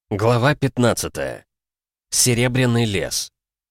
Глава 15. Серебряный лес.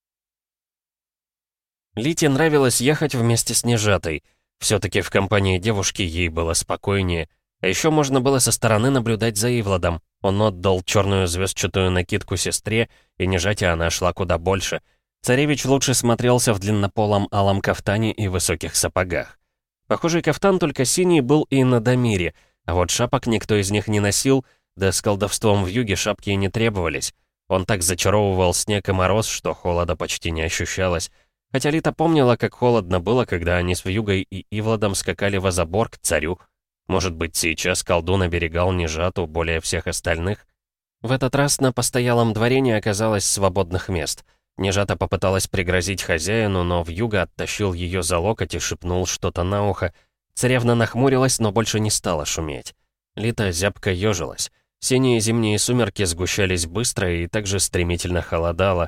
Лите нравилось ехать вместе с Нежатой. Все-таки в компании девушки ей было спокойнее. А еще можно было со стороны наблюдать за Ивладом. Он отдал черную звездчатую накидку сестре, и Нежате она шла куда больше. Царевич лучше смотрелся в длиннополом алом кафтане и высоких сапогах. Похожий кафтан, только синий, был и на Дамире, а вот шапок никто из них не носил. Да с колдовством вьюги шапки и не требовались. Он так зачаровывал снег и мороз, что холода почти не ощущалось. Хотя Лита помнила, как холодно было, когда они с вьюгой и Ивладом скакали в Азабор к царю. Может быть, сейчас колдун оберегал Нежату более всех остальных? В этот раз на постоялом дворе не оказалось свободных мест. Нежата попыталась пригрозить хозяину, но вьюга оттащил ее за локоть и шепнул что-то на ухо. Царевна нахмурилась, но больше не стала шуметь. Лита зябко ежилась. Синие зимние сумерки сгущались быстро и также стремительно холодало.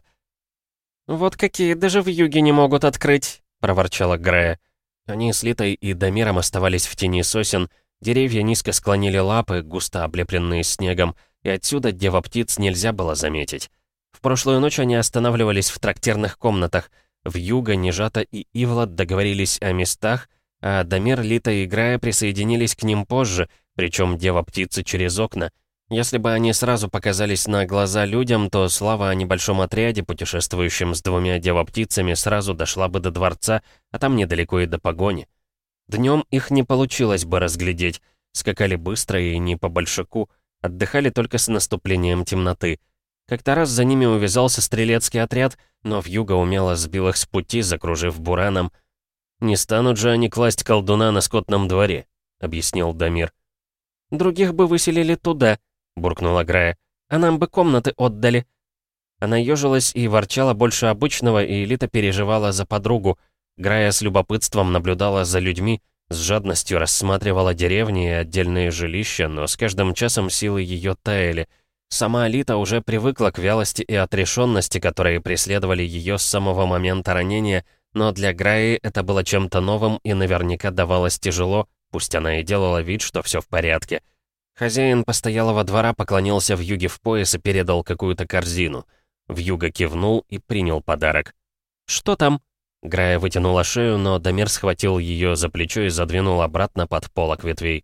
«Вот какие, даже вьюги не могут открыть!» — проворчала Грея. Они с Литой и Дамиром оставались в тени сосен, деревья низко склонили лапы, густо облепленные снегом, и отсюда дева-птиц нельзя было заметить. В прошлую ночь они останавливались в трактирных комнатах. Вьюга, Нежата и Ивлад договорились о местах, а Дамир, Лита и Грея присоединились к ним позже, причем дева-птицы через окна. Если бы они сразу показались на глаза людям, то слава о небольшом отряде, путешествующем с двумя дева-птицами, сразу дошла бы до дворца, а там недалеко и до погони. Днем их не получилось бы разглядеть, скакали быстро и не по большаку, отдыхали только с наступлением темноты. Как-то раз за ними увязался стрелецкий отряд, но вьюга умело сбил их с пути, закружив бураном. «Не станут же они класть колдуна на скотном дворе», — объяснил Дамир. «Других бы выселили туда», — буркнула Грая. «А нам бы комнаты отдали». Она ежилась и ворчала больше обычного, и Лита переживала за подругу. Грая с любопытством наблюдала за людьми, с жадностью рассматривала деревни и отдельные жилища, но с каждым часом силы ее таяли. Сама Лита уже привыкла к вялости и отрешенности, которые преследовали ее с самого момента ранения, но для Граи это было чем-то новым и наверняка давалось тяжело, пусть она и делала вид, что все в порядке. Хозяин постоялого двора поклонился вьюге в пояс и передал какую-то корзину. Вьюга кивнул и принял подарок. «Что там?» Грая вытянула шею, но Дамир схватил ее за плечо и задвинул обратно под полок ветвей.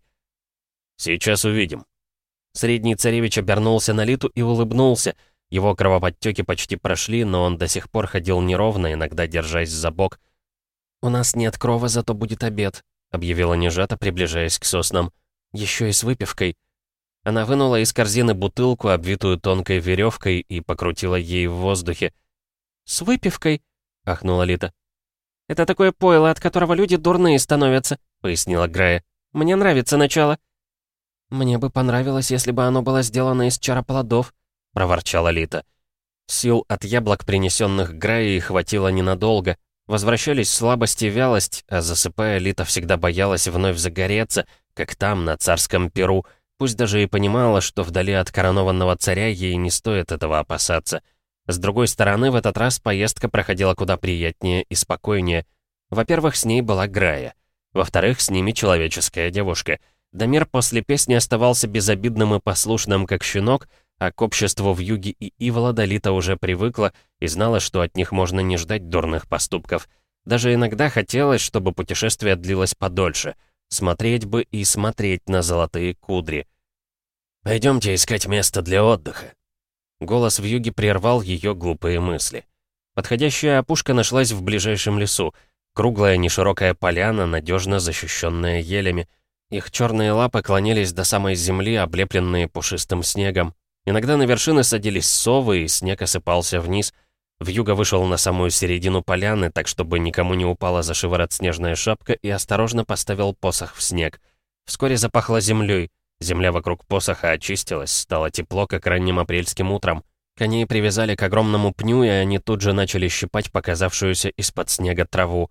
«Сейчас увидим». Средний царевич обернулся на Литу и улыбнулся. Его кровоподтеки почти прошли, но он до сих пор ходил неровно, иногда держась за бок. «У нас нет крова, зато будет обед», — объявила Нежата, приближаясь к соснам. «Еще и с выпивкой». Она вынула из корзины бутылку, обвитую тонкой веревкой, и покрутила ей в воздухе. «С выпивкой?» — ахнула Лита. «Это такое пойло, от которого люди дурные становятся», — пояснила Грая. «Мне нравится начало». «Мне бы понравилось, если бы оно было сделано из чароплодов», — проворчала Лита. Сил от яблок, принесенных Граей, хватило ненадолго. Возвращались слабость и вялость, а засыпая, Лита всегда боялась вновь загореться, как там, на царском перу, пусть даже и понимала, что вдали от коронованного царя ей не стоит этого опасаться. С другой стороны, в этот раз поездка проходила куда приятнее и спокойнее. Во-первых, с ней была Грая. Во-вторых, с ними человеческая девушка. Дамир после песни оставался безобидным и послушным, как щенок, а к обществу вьюги и Ивлада Лита уже привыкла и знала, что от них можно не ждать дурных поступков. Даже иногда хотелось, чтобы путешествие длилось подольше. Смотреть бы и смотреть на золотые кудри. «Пойдемте искать место для отдыха». Голос вьюги прервал ее глупые мысли. Подходящая опушка нашлась в ближайшем лесу. Круглая неширокая поляна, надежно защищенная елями. Их черные лапы клонились до самой земли, облепленные пушистым снегом. Иногда на вершины садились совы, и снег осыпался вниз. Вьюга вышел на самую середину поляны, так чтобы никому не упала за шиворот снежная шапка, и осторожно поставил посох в снег. Вскоре запахло землей. Земля вокруг посоха очистилась, стало тепло, как ранним апрельским утром. Коней привязали к огромному пню, и они тут же начали щипать показавшуюся из-под снега траву.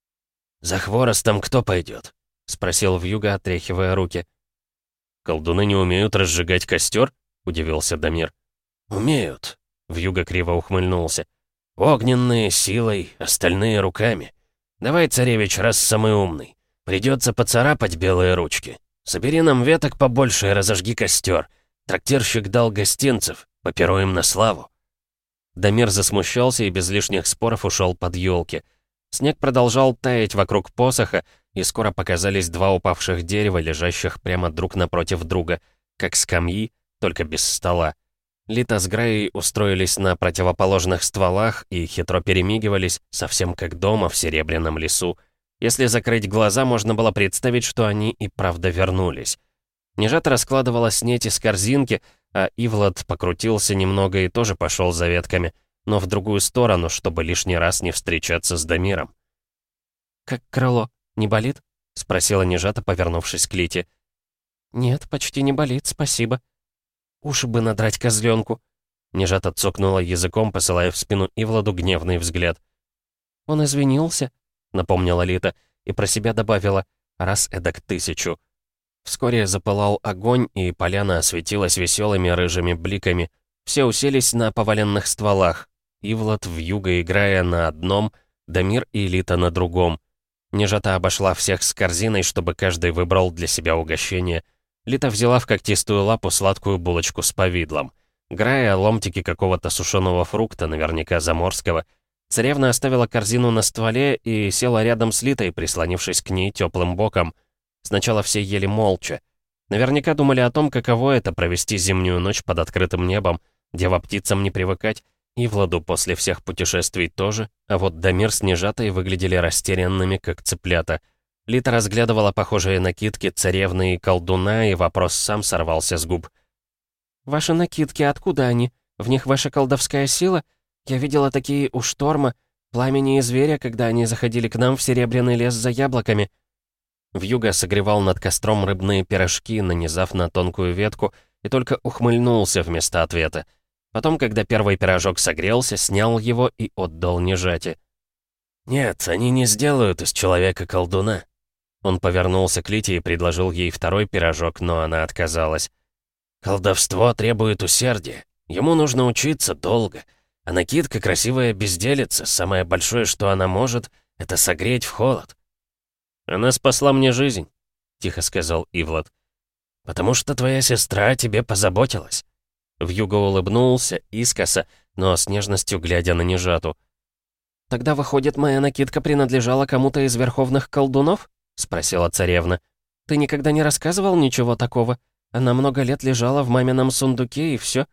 «За хворостом кто пойдет?» — спросил вьюга, отряхивая руки. «Колдуны не умеют разжигать костер?» — удивился Дамир. «Умеют», — вьюга криво ухмыльнулся. «Огненные силой, остальные руками. Давай, царевич, раз самый умный. Придется поцарапать белые ручки. Собери нам веток побольше и разожги костер. Трактирщик дал гостинцев. Попируем на славу». Дамир засмущался и без лишних споров ушел под елки. Снег продолжал таять вокруг посоха, и скоро показались два упавших дерева, лежащих прямо друг напротив друга, как скамьи, только без стола. Лита с Граей устроились на противоположных стволах и хитро перемигивались, совсем как дома в Серебряном лесу. Если закрыть глаза, можно было представить, что они и правда вернулись. Нежата раскладывала снеть из корзинки, а Ивлад покрутился немного и тоже пошел за ветками, но в другую сторону, чтобы лишний раз не встречаться с Дамиром. «Как крыло? Не болит?» — спросила Нежата, повернувшись к Лите. «Нет, почти не болит, спасибо». «Уши бы надрать козленку!» Нежата цокнула языком, посылая в спину Ивладу гневный взгляд. «Он извинился», — напомнила Лита, и про себя добавила «раз эдак 1000». Вскоре запылал огонь, и поляна осветилась веселыми рыжими бликами. Все уселись на поваленных стволах. Ивлад, вьюга играя на одном, Дамир и Лита на другом. Нежата обошла всех с корзиной, чтобы каждый выбрал для себя угощение. Лита взяла в когтистую лапу сладкую булочку с повидлом. Грая ломтики какого-то сушеного фрукта, наверняка заморского. Царевна оставила корзину на стволе и села рядом с Литой, прислонившись к ней теплым боком. Сначала все ели молча. Наверняка думали о том, каково это провести зимнюю ночь под открытым небом, дева-птицам не привыкать, и Владу после всех путешествий тоже, а вот Дамир с Нежатой выглядели растерянными, как цыплята. Лита разглядывала похожие накидки царевны и колдуна, и вопрос сам сорвался с губ. «Ваши накидки, откуда они? В них ваша колдовская сила? Я видела такие у Шторма, Пламени и Зверя, когда они заходили к нам в Серебряный лес за яблоками». Вьюга согревал над костром рыбные пирожки, нанизав на тонкую ветку, и только ухмыльнулся вместо ответа. Потом, когда первый пирожок согрелся, снял его и отдал Нежате. «Нет, они не сделают из человека колдуна». Он повернулся к Лите и предложил ей второй пирожок, но она отказалась. «Колдовство требует усердия. Ему нужно учиться долго. А накидка — красивая безделица. Самое большое, что она может, — это согреть в холод». «Она спасла мне жизнь», — тихо сказал Ивлад. «Потому что твоя сестра о тебе позаботилась». Вьюга улыбнулся, искоса, но с нежностью глядя на Нежату. «Тогда, выходит, моя накидка принадлежала кому-то из верховных колдунов?» — спросила царевна. «Ты никогда не рассказывал ничего такого? Она много лет лежала в мамином сундуке, и все.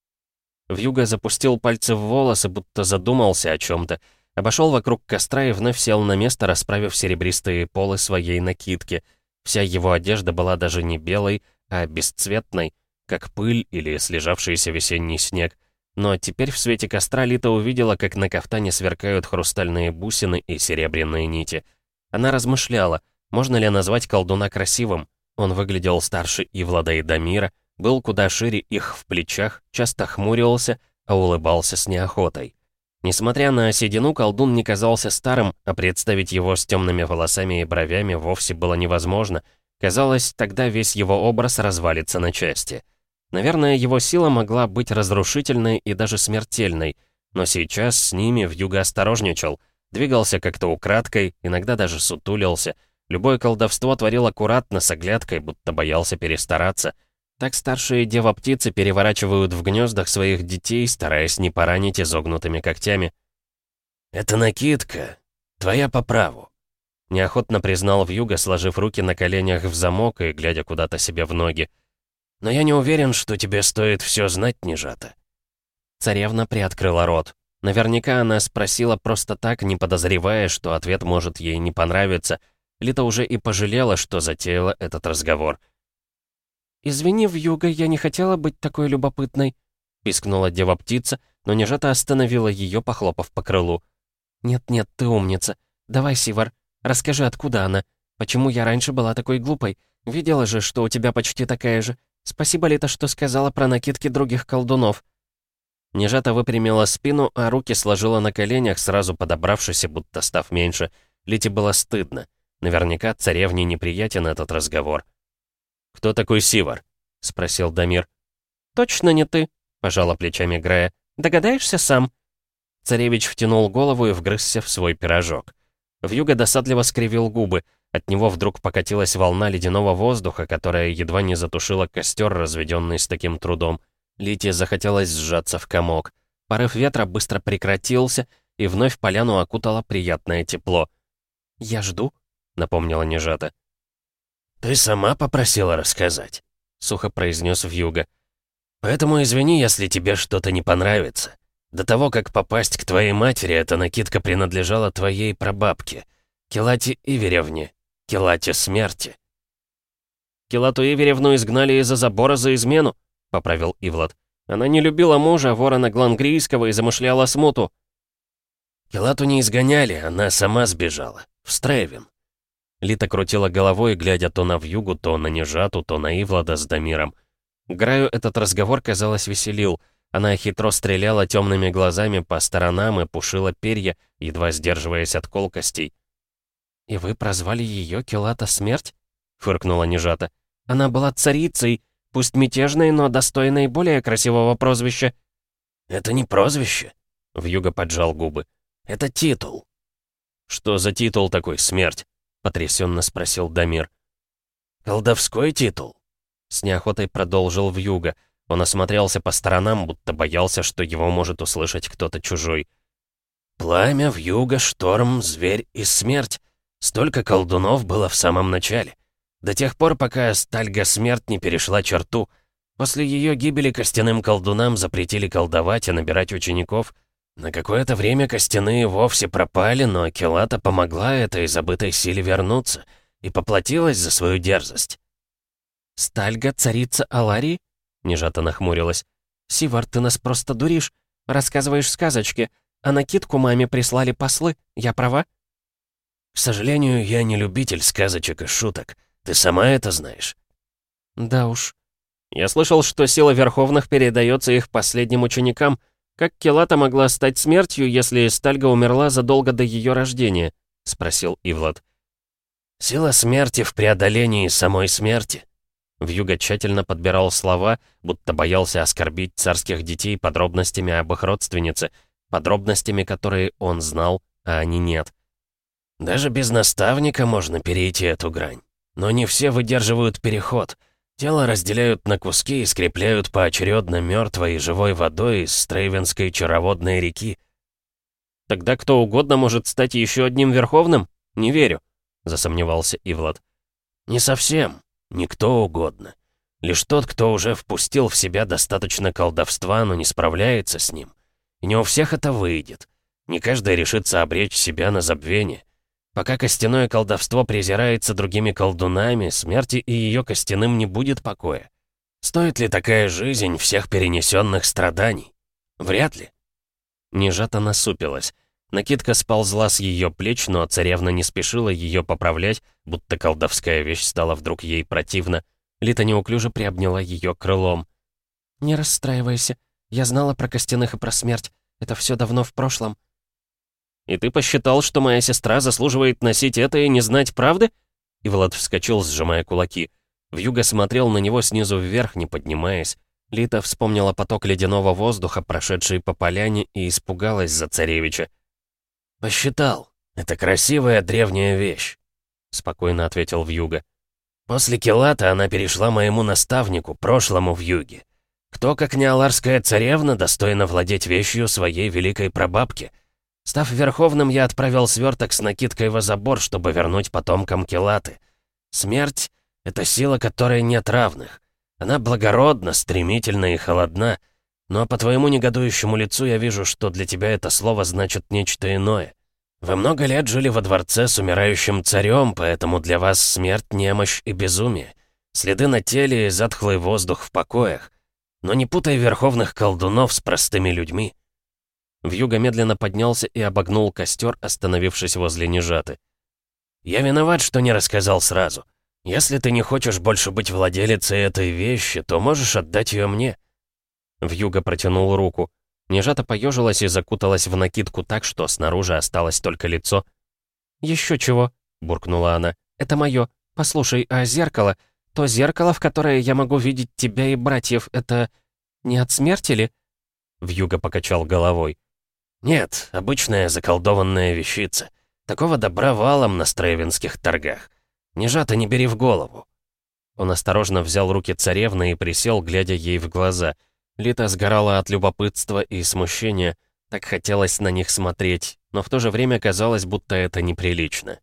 Вьюга запустил пальцы в волосы, будто задумался о чем-то. Обошел вокруг костра и вновь сел на место, расправив серебристые полы своей накидки. Вся его одежда была даже не белой, а бесцветной, как пыль или слежавшийся весенний снег. Но теперь в свете костра Лита увидела, как на кафтане сверкают хрустальные бусины и серебряные нити. Она размышляла, можно ли назвать колдуна красивым. Он выглядел старше Ивлада и Дамира, был куда шире их в плечах, часто хмурился, а улыбался с неохотой. Несмотря на седину, колдун не казался старым, а представить его с темными волосами и бровями вовсе было невозможно. Казалось, тогда весь его образ развалится на части. Наверное, его сила могла быть разрушительной и даже смертельной, но сейчас с ними Вьюга осторожничал, двигался как-то украдкой, иногда даже сутулился. Любое колдовство творил аккуратно, с оглядкой, будто боялся перестараться. Так старшие дева-птицы переворачивают в гнездах своих детей, стараясь не поранить изогнутыми когтями. «Это накидка. Твоя по праву», — неохотно признал Вьюга, сложив руки на коленях в замок и глядя куда-то себе в ноги. «Но я не уверен, что тебе стоит все знать, Нежата». Царевна приоткрыла рот. Наверняка она спросила просто так, не подозревая, что ответ может ей не понравиться. Лита уже и пожалела, что затеяла этот разговор. «Извини, Вьюга, я не хотела быть такой любопытной», — пискнула дева-птица, но Нежата остановила ее, похлопав по крылу. «Нет-нет, ты умница. Давай, Сивар, расскажи, откуда она? Почему я раньше была такой глупой? Видела же, что у тебя почти такая же. Спасибо, Лита, что сказала про накидки других колдунов». Нежата выпрямила спину, а руки сложила на коленях, сразу подобравшись и будто став меньше. Лите было стыдно. Наверняка царевне неприятен этот разговор. «Кто такой Сивар?» — спросил Дамир. «Точно не ты», — пожала плечами Грая. «Догадаешься сам?» Царевич втянул голову и вгрызся в свой пирожок. Вьюга досадливо скривил губы. От него вдруг покатилась волна ледяного воздуха, которая едва не затушила костер, разведенный с таким трудом. Лите захотелось сжаться в комок. Порыв ветра быстро прекратился, и вновь поляну окутало приятное тепло. «Я жду», — напомнила Нежата. «Ты сама попросила рассказать», — сухо произнес Вьюга. «Поэтому извини, если тебе что-то не понравится. До того, как попасть к твоей матери, эта накидка принадлежала твоей прабабке, Келате Иверевне, Келате Смерти». «Келату Иверевну изгнали из-за забора за измену», — поправил Ивлад. «Она не любила мужа, ворона Глангрийского, и замышляла смуту». «Келату не изгоняли, она сама сбежала. В Стрейвен». Лита крутила головой, глядя то на Вьюгу, то на Нежату, то на Ивлада с Дамиром. Граю этот разговор, казалось, веселил. Она хитро стреляла темными глазами по сторонам и пушила перья, едва сдерживаясь от колкостей. «И вы прозвали ее Келата Смерть?» — фыркнула Нежата. «Она была царицей, пусть мятежной, но достойной более красивого прозвища». «Это не прозвище», — Вьюга поджал губы. «Это титул». «Что за титул такой, Смерть?» — потрясенно спросил Дамир. «Колдовской титул», — с неохотой продолжил Вьюга. Он осмотрелся по сторонам, будто боялся, что его может услышать кто-то чужой. «Пламя, вьюга, шторм, зверь и смерть. Столько колдунов было в самом начале. До тех пор, пока Стальга Смерть не перешла черту. После ее гибели костяным колдунам запретили колдовать и набирать учеников. На какое-то время костяные вовсе пропали, но Келата помогла этой забытой силе вернуться и поплатилась за свою дерзость». «Стальга, царица Аларии?» — Нежата нахмурилась. «Сивар, ты нас просто дуришь. Рассказываешь сказочки, а накидку маме прислали послы. Я права?» «К сожалению, я не любитель сказочек и шуток. Ты сама это знаешь». «Да уж. Я слышал, что сила Верховных передается их последним ученикам. Как Келата могла стать смертью, если Стальга умерла задолго до ее рождения?» — спросил Ивлад. «Сила смерти в преодолении самой смерти». Вьюга тщательно подбирал слова, будто боялся оскорбить царских детей подробностями об их родственнице, подробностями, которые он знал, а они нет. «Даже без наставника можно перейти эту грань. Но не все выдерживают переход. Тело разделяют на куски и скрепляют поочередно мертвой и живой водой из Стрейвенской чароводной реки». «Тогда кто угодно может стать еще одним Верховным? Не верю», — засомневался Ивлад. «Не совсем. Никто угодно. Лишь тот, кто уже впустил в себя достаточно колдовства, но не справляется с ним. И не у всех это выйдет. Не каждый решится обречь себя на забвение. Пока костяное колдовство презирается другими колдунами, смерти и ее костяным не будет покоя. Стоит ли такая жизнь всех перенесенных страданий? Вряд ли». Нежата насупилась. Накидка сползла с ее плеч, но царевна не спешила ее поправлять, будто колдовская вещь стала вдруг ей противна. Лита неуклюже приобняла ее крылом. «Не расстраивайся. Я знала про костяных и про смерть. Это все давно в прошлом». «И ты посчитал, что моя сестра заслуживает носить это и не знать правды?» Ивлад вскочил, сжимая кулаки. Вьюга смотрел на него снизу вверх, не поднимаясь. Лита вспомнила поток ледяного воздуха, прошедший по поляне, и испугалась за царевича. «Посчитал. Это красивая древняя вещь», — спокойно ответил Вьюга. «После Келата она перешла моему наставнику, прошлому Вьюге. Кто, как не аларская царевна, достойна владеть вещью своей великой прабабки? Став верховным, я отправил сверток с накидкой во забор, чтобы вернуть потомкам Келаты. Смерть — это сила, которой нет равных. Она благородна, стремительна и холодна. Но по твоему негодующему лицу я вижу, что для тебя это слово значит нечто иное. Вы много лет жили во дворце с умирающим царем, поэтому для вас смерть, немощь и безумие. Следы на теле и затхлый воздух в покоях. Но не путай верховных колдунов с простыми людьми». Вьюга медленно поднялся и обогнул костер, остановившись возле Нежаты. «Я виноват, что не рассказал сразу. Если ты не хочешь больше быть владелицей этой вещи, то можешь отдать ее мне». Вьюга протянул руку. Нежата поежилась и закуталась в накидку так, что снаружи осталось только лицо. «Еще чего?» — буркнула она. «Это мое. Послушай, а зеркало? То зеркало, в которое я могу видеть тебя и братьев, это не от смерти ли?» Вьюга покачал головой. «Нет, обычная заколдованная вещица. Такого добра валом на стрейвенских торгах. Нежата, не бери в голову». Он осторожно взял руки царевны и присел, глядя ей в глаза. Лита сгорала от любопытства и смущения. Так хотелось на них смотреть, но в то же время казалось, будто это неприлично.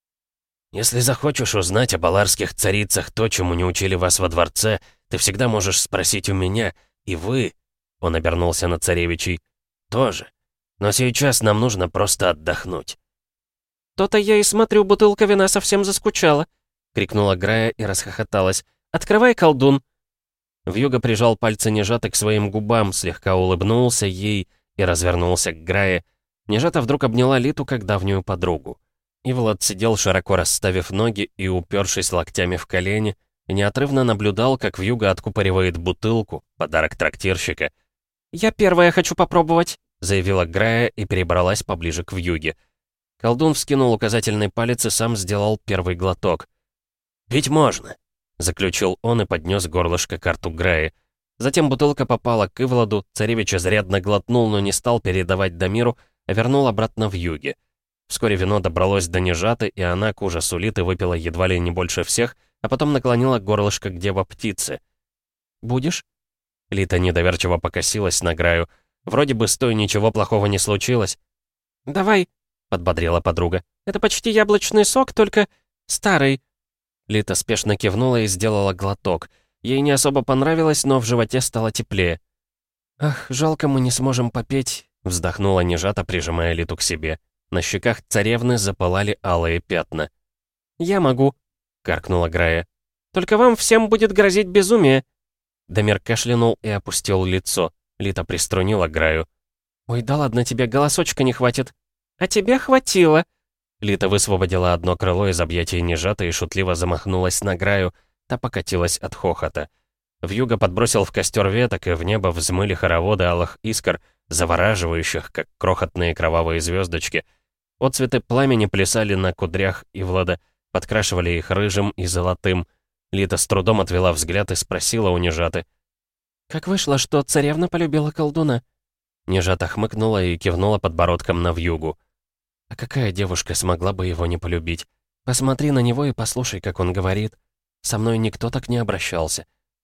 «Если захочешь узнать об аларских царицах то, чему не учили вас во дворце, ты всегда можешь спросить у меня, и вы...» Он обернулся на царевичей. «Тоже. Но сейчас нам нужно просто отдохнуть». «То-то я и смотрю, бутылка вина совсем заскучала», — крикнула Грая и расхохоталась. «Открывай, колдун!» Вьюга прижал пальцы Нежаты к своим губам, слегка улыбнулся ей и развернулся к Грае. Нежата вдруг обняла Литу как давнюю подругу. Ивлад сидел, широко расставив ноги и упершись локтями в колени, и неотрывно наблюдал, как Вьюга откупоривает бутылку, подарок трактирщика. «Я первая хочу попробовать», — заявила Грая и перебралась поближе к Вьюге. Колдун вскинул указательный палец и сам сделал первый глоток. «Пить можно», — заключил он и поднес горлышко к рту Граи. Затем бутылка попала к Ивладу, царевич изрядно глотнул, но не стал передавать Дамиру, а вернул обратно в Вьюге. Вскоре вино добралось до Нежаты, и она, к ужасу Литы, выпила едва ли не больше всех, а потом наклонила горлышко к дева-птице. «Будешь?» Лита недоверчиво покосилась на Граю. Вроде бы с той ничего плохого не случилось. «Давай», — подбодрила подруга. «Это почти яблочный сок, только старый». Лита спешно кивнула и сделала глоток. Ей не особо понравилось, но в животе стало теплее. «Ах, жалко, мы не сможем попеть», — вздохнула Нежата, прижимая Литу к себе. На щеках царевны запылали алые пятна. «Я могу», — каркнула Грая. «Только вам всем будет грозить безумие». Дамир кашлянул и опустил лицо. Лита приструнила Граю. «Ой, да ладно, тебе голосочка не хватит». «А тебе хватило». Лита высвободила одно крыло из объятий Нежаты и шутливо замахнулась на Граю. Та покатилась от хохота. Вьюга подбросил в костер веток, и в небо взмыли хороводы алых искр, завораживающих, как крохотные кровавые звездочки. Отцветы пламени плясали на кудрях Ивлада, подкрашивали их рыжим и золотым. Лита с трудом отвела взгляд и спросила у Нежаты. «Как вышло, что царевна полюбила колдуна?» Нежата хмыкнула и кивнула подбородком на Вьюгу. «А какая девушка смогла бы его не полюбить? Посмотри на него и послушай, как он говорит. Со мной никто так не обращался».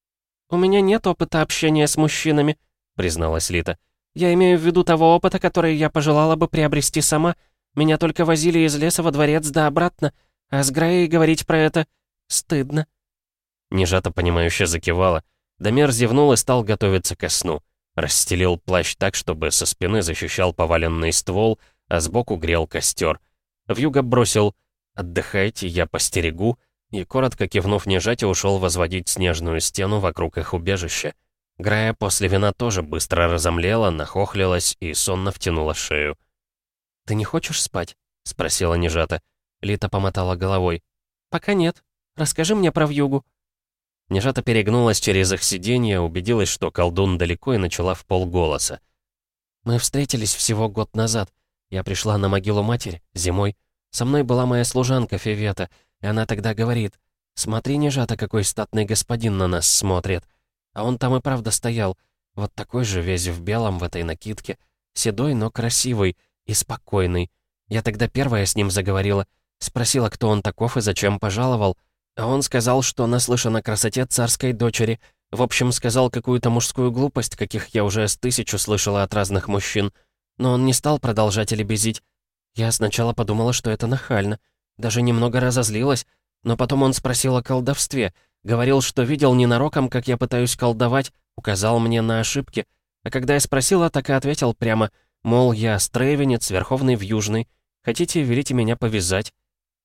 «У меня нет опыта общения с мужчинами», — призналась Лита. «Я имею в виду того опыта, который я пожелала бы приобрести сама. Меня только возили из леса во дворец да обратно, а с Граей говорить про это стыдно». Нежата, понимающе закивала. Дамир зевнул и стал готовиться ко сну. Расстелил плащ так, чтобы со спины защищал поваленный ствол, а сбоку грел костер. Вьюга бросил «Отдыхайте, я постерегу», и, коротко кивнув Нежате, ушел возводить снежную стену вокруг их убежища. Грая после вина тоже быстро разомлела, нахохлилась и сонно втянула шею. «Ты не хочешь спать?» — спросила Нежата. Лита помотала головой. «Пока нет. Расскажи мне про Вьюгу». Нежата перегнулась через их сиденье, убедилась, что колдун далеко, и начала в полголоса. «Мы встретились всего год назад. Я пришла на могилу матери, зимой. Со мной была моя служанка Февета, и она тогда говорит, «Смотри, Нежата, какой статный господин на нас смотрит». А он там и правда стоял, вот такой же, весь в белом, в этой накидке, седой, но красивый и спокойный. Я тогда первая с ним заговорила, спросила, кто он таков и зачем пожаловал. А он сказал, что наслышан о красоте царской дочери. В общем, сказал какую-то мужскую глупость, каких я уже с 1000 слышала от разных мужчин. Но он не стал продолжать лебезить. Я сначала подумала, что это нахально. Даже немного разозлилась. Но потом он спросил о колдовстве. Говорил, что видел ненароком, как я пытаюсь колдовать. Указал мне на ошибки. А когда я спросила, так и ответил прямо. Мол, я стрейвенец, верховный вьюжный. Хотите, велите меня повязать.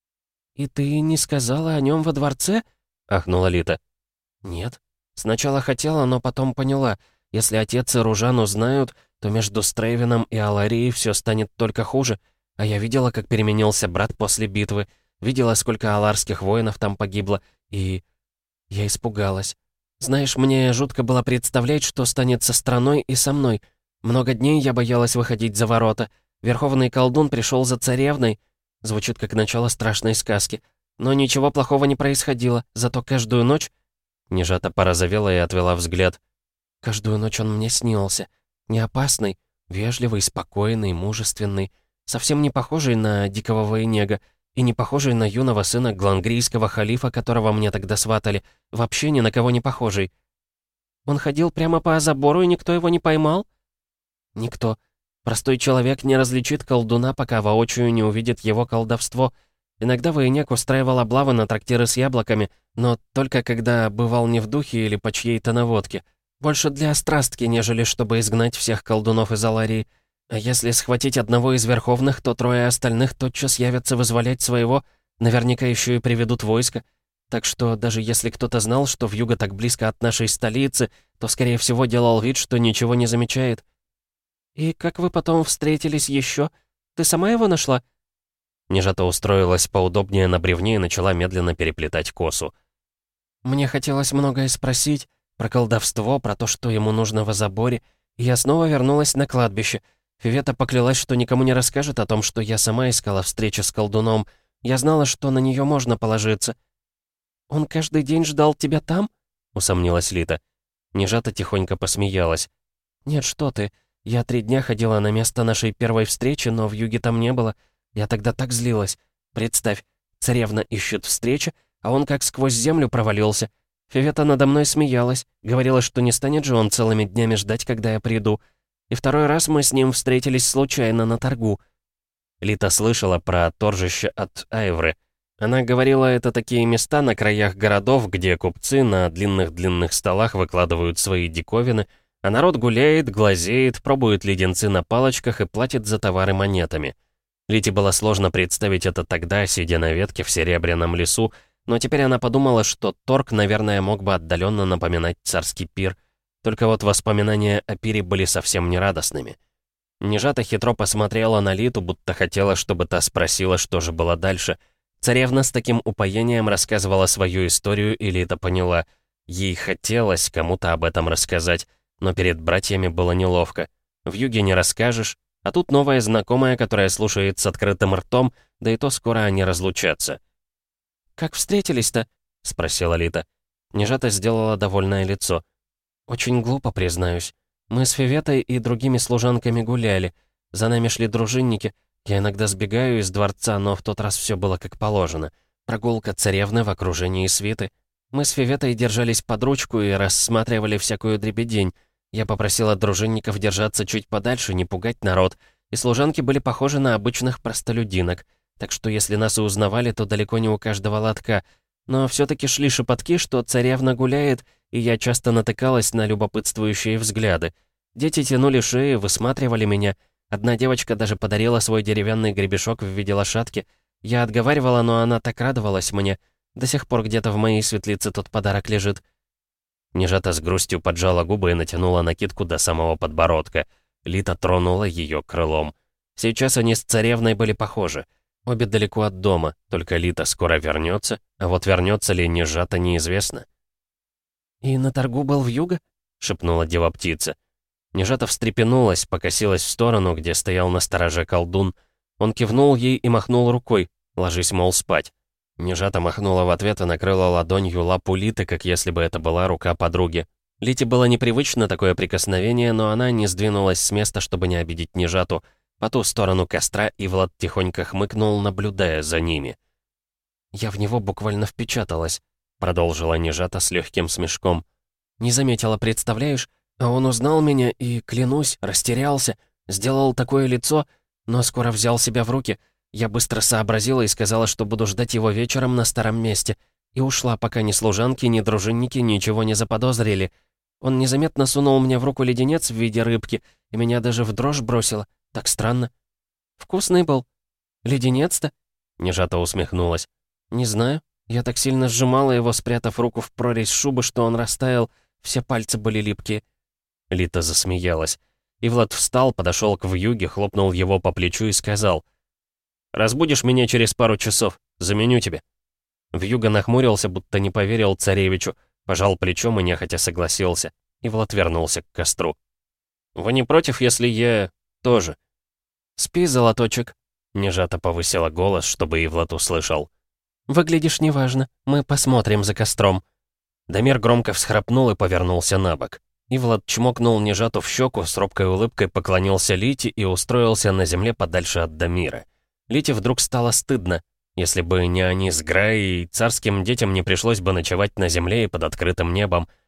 «И ты не сказала о нем во дворце?» — ахнула Лита. «Нет. Сначала хотела, но потом поняла. Если отец и Ружан узнают, то между Стрейвеном и Аларией все станет только хуже. А я видела, как переменился брат после битвы. Видела, сколько аларских воинов там погибло. И... я испугалась. Знаешь, мне жутко было представлять, что станет со страной и со мной. Много дней я боялась выходить за ворота. Верховный колдун пришел за царевной. Звучит как начало страшной сказки. Но ничего плохого не происходило, зато каждую ночь...» Нежата порозовела и отвела взгляд. «Каждую ночь он мне снился. Не опасный, вежливый, спокойный, мужественный. Совсем не похожий на дикого военега. И не похожий на юного сына глангрийского халифа, которого мне тогда сватали. Вообще ни на кого не похожий». Он ходил прямо по забору, и никто его не поймал?» «Никто. Простой человек не различит колдуна, пока воочию не увидит его колдовство. Иногда военек устраивал облавы на трактиры с яблоками, но только когда бывал не в духе или по чьей-то наводке. Больше для острастки, нежели чтобы изгнать всех колдунов из Аларии. А если схватить одного из верховных, то трое остальных тотчас явятся вызволять своего, наверняка еще и приведут войско. Так что даже если кто-то знал, что вьюга так близко от нашей столицы, то, скорее всего, делал вид, что ничего не замечает». «И как вы потом встретились еще? Ты сама его нашла?» Нежата устроилась поудобнее на бревне и начала медленно переплетать косу. «Мне хотелось многое спросить про колдовство, про то, что ему нужно в Азаборе, и я снова вернулась на кладбище. Фивета поклялась, что никому не расскажет о том, что я сама искала встречи с колдуном. Я знала, что на нее можно положиться». «Он каждый день ждал тебя там?» — усомнилась Лита. Нежата тихонько посмеялась. «Нет, что ты. Я 3 дня ходила на место нашей первой встречи, но вьюги там не было. Я тогда так злилась. Представь, царевна ищет встречи, а он как сквозь землю провалился. Фивета надо мной смеялась, говорила, что не станет же он целыми днями ждать, когда я приду. И второй раз мы с ним встретились случайно на торгу». Лита слышала про торжище от Айвры. Она говорила, это такие места на краях городов, где купцы на длинных-длинных столах выкладывают свои диковины, а народ гуляет, глазеет, пробует леденцы на палочках и платит за товары монетами. Лите было сложно представить это тогда, сидя на ветке в Серебряном лесу, но теперь она подумала, что торг, наверное, мог бы отдаленно напоминать царский пир. Только вот воспоминания о пире были совсем нерадостными. Нежата хитро посмотрела на Литу, будто хотела, чтобы та спросила, что же было дальше. Царевна с таким упоением рассказывала свою историю, и Лита поняла. Ей хотелось кому-то об этом рассказать, но перед братьями было неловко. В юге не расскажешь, а тут новая знакомая, которая слушает с открытым ртом, да и то скоро они разлучатся. «Как встретились-то?» — спросила Лита. Нежата сделала довольное лицо. «Очень глупо, признаюсь. Мы с Фиветой и другими служанками гуляли. За нами шли дружинники. Я иногда сбегаю из дворца, но в тот раз все было как положено. Прогулка царевны в окружении свиты. Мы с Фиветой держались под ручку и рассматривали всякую дребедень. Я попросила дружинников держаться чуть подальше, не пугать народ, и служанки были похожи на обычных простолюдинок, так что если нас и узнавали, то далеко не у каждого лотка. Но все-таки шли шепотки, что царевна гуляет, и я часто натыкалась на любопытствующие взгляды. Дети тянули шеи, высматривали меня. Одна девочка даже подарила свой деревянный гребешок в виде лошадки. Я отговаривала, но она так радовалась мне. До сих пор где-то в моей светлице тот подарок лежит. Нежата с грустью поджала губы и натянула накидку до самого подбородка. Лита тронула ее крылом. Сейчас они с царевной были похожи. Обе далеко от дома, только Лита скоро вернется, а вот вернется ли Нежата, неизвестно. «И на торгу был вьюга?» — шепнула дева-птица. Нежата встрепенулась, покосилась в сторону, где стоял на стороже колдун. Он кивнул ей и махнул рукой, ложись, мол, спать. Нежата махнула в ответ и накрыла ладонью лапу Литы, как если бы это была рука подруги. Лите было непривычно такое прикосновение, но она не сдвинулась с места, чтобы не обидеть Нежату. По ту сторону костра Ивлад тихонько хмыкнул, наблюдая за ними. «Я в него буквально впечаталась», — продолжила Нежата с легким смешком. «Не заметила, представляешь? А он узнал меня и, клянусь, растерялся, сделал такое лицо, но скоро взял себя в руки. Я быстро сообразила и сказала, что буду ждать его вечером на старом месте, и ушла, пока ни служанки, ни дружинники ничего не заподозрили. Он незаметно сунул мне в руку леденец в виде рыбки, и меня даже в дрожь бросило. Так странно. Вкусный был. Леденец-то?» Нежата усмехнулась. «Не знаю. Я так сильно сжимала его, спрятав руку в прорезь шубы, что он растаял. Все пальцы были липкие». Лита засмеялась. Ивлад встал, подошел к вьюге, хлопнул его по плечу и сказал: «Разбудишь меня через пару часов. Заменю тебе». Вьюга нахмурился, будто не поверил царевичу, пожал плечом и нехотя согласился. Ивлад вернулся к костру. «Вы не против, если я... тоже?» «Спи, золоточек», — Нежата повысила голос, чтобы Ивлад услышал. «Выглядишь неважно. Мы посмотрим за костром». Дамир громко всхрапнул и повернулся на бок. Ивлад чмокнул Нежату в щеку, с робкой улыбкой поклонился Лите и устроился на земле подальше от Дамира. Лите вдруг стало стыдно. Если бы не они с Граей, царским детям не пришлось бы ночевать на земле и под открытым небом.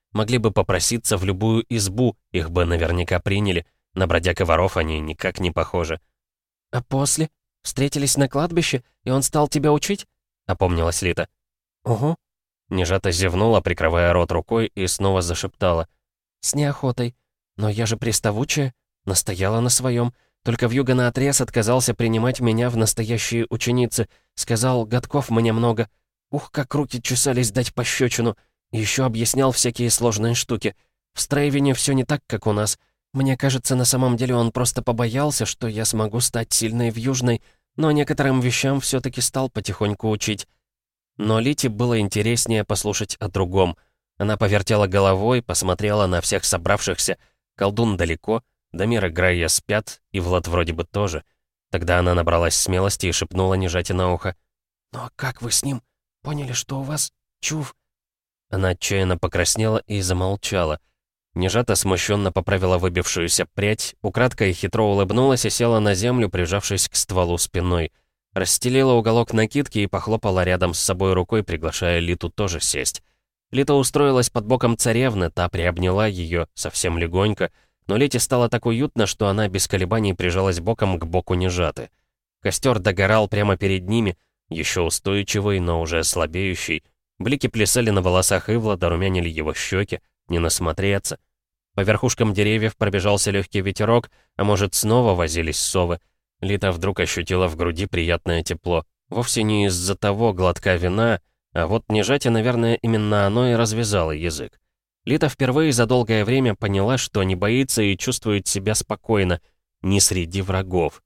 Могли бы попроситься в любую избу, их бы наверняка приняли. На бродяг и воров они никак не похожи. «А после? Встретились на кладбище, и он стал тебя учить?» — опомнилась Лита. «Угу». Нежата зевнула, прикрывая рот рукой, и снова зашептала. «С неохотой. Но я же приставучая, настояла на своем. Только вьюга наотрез отказался принимать меня в настоящие ученицы. Сказал, годков мне много. Ух, как руки чесались дать пощечину. И еще объяснял всякие сложные штуки. В Стрейвине все не так, как у нас. Мне кажется, на самом деле он просто побоялся, что я смогу стать сильной в Южной, но некоторым вещам все-таки стал потихоньку учить». Но Лите было интереснее послушать о другом. Она повертела головой, посмотрела на всех собравшихся. Колдун далеко, Дамир и Грайя спят, и Влад вроде бы тоже. Тогда она набралась смелости и шепнула Нежате на ухо. «Ну а как вы с ним? Поняли, что у вас чув?» Она отчаянно покраснела и замолчала. Нежата смущенно поправила выбившуюся прядь, украдкой хитро улыбнулась и села на землю, прижавшись к стволу спиной. Расстелила уголок накидки и похлопала рядом с собой рукой, приглашая Литу тоже сесть. Лита устроилась под боком царевны, та приобняла ее, совсем легонько, но Лите стало так уютно, что она без колебаний прижалась боком к боку Нежаты. Костер догорал прямо перед ними, еще устойчивый, но уже слабеющий. Блики плясали на волосах Ивлада, румянили его щеки, не насмотреться. По верхушкам деревьев пробежался легкий ветерок, а может, снова возились совы. Лита вдруг ощутила в груди приятное тепло. Вовсе не из-за того глотка вина, а вот Нежате, наверное, именно оно и развязало язык. Лита впервые за долгое время поняла, что не боится и чувствует себя спокойно, не среди врагов.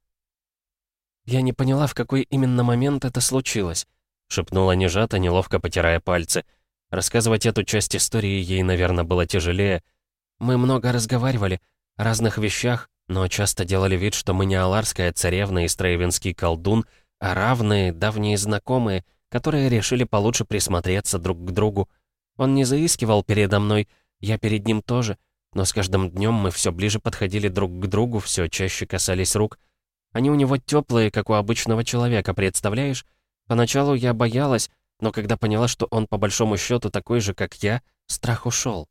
«Я не поняла, в какой именно момент это случилось», — шепнула Нежата, неловко потирая пальцы. Рассказывать эту часть истории ей, наверное, было тяжелее. «Мы много разговаривали о разных вещах, но часто делали вид, что мы не аларская царевна и строевинский колдун, а равные, давние знакомые, которые решили получше присмотреться друг к другу. Он не заискивал передо мной, я перед ним тоже, но с каждым днем мы все ближе подходили друг к другу, все чаще касались рук. Они у него теплые, как у обычного человека, представляешь? Поначалу я боялась, но когда поняла, что он по большому счету такой же, как я, страх ушел».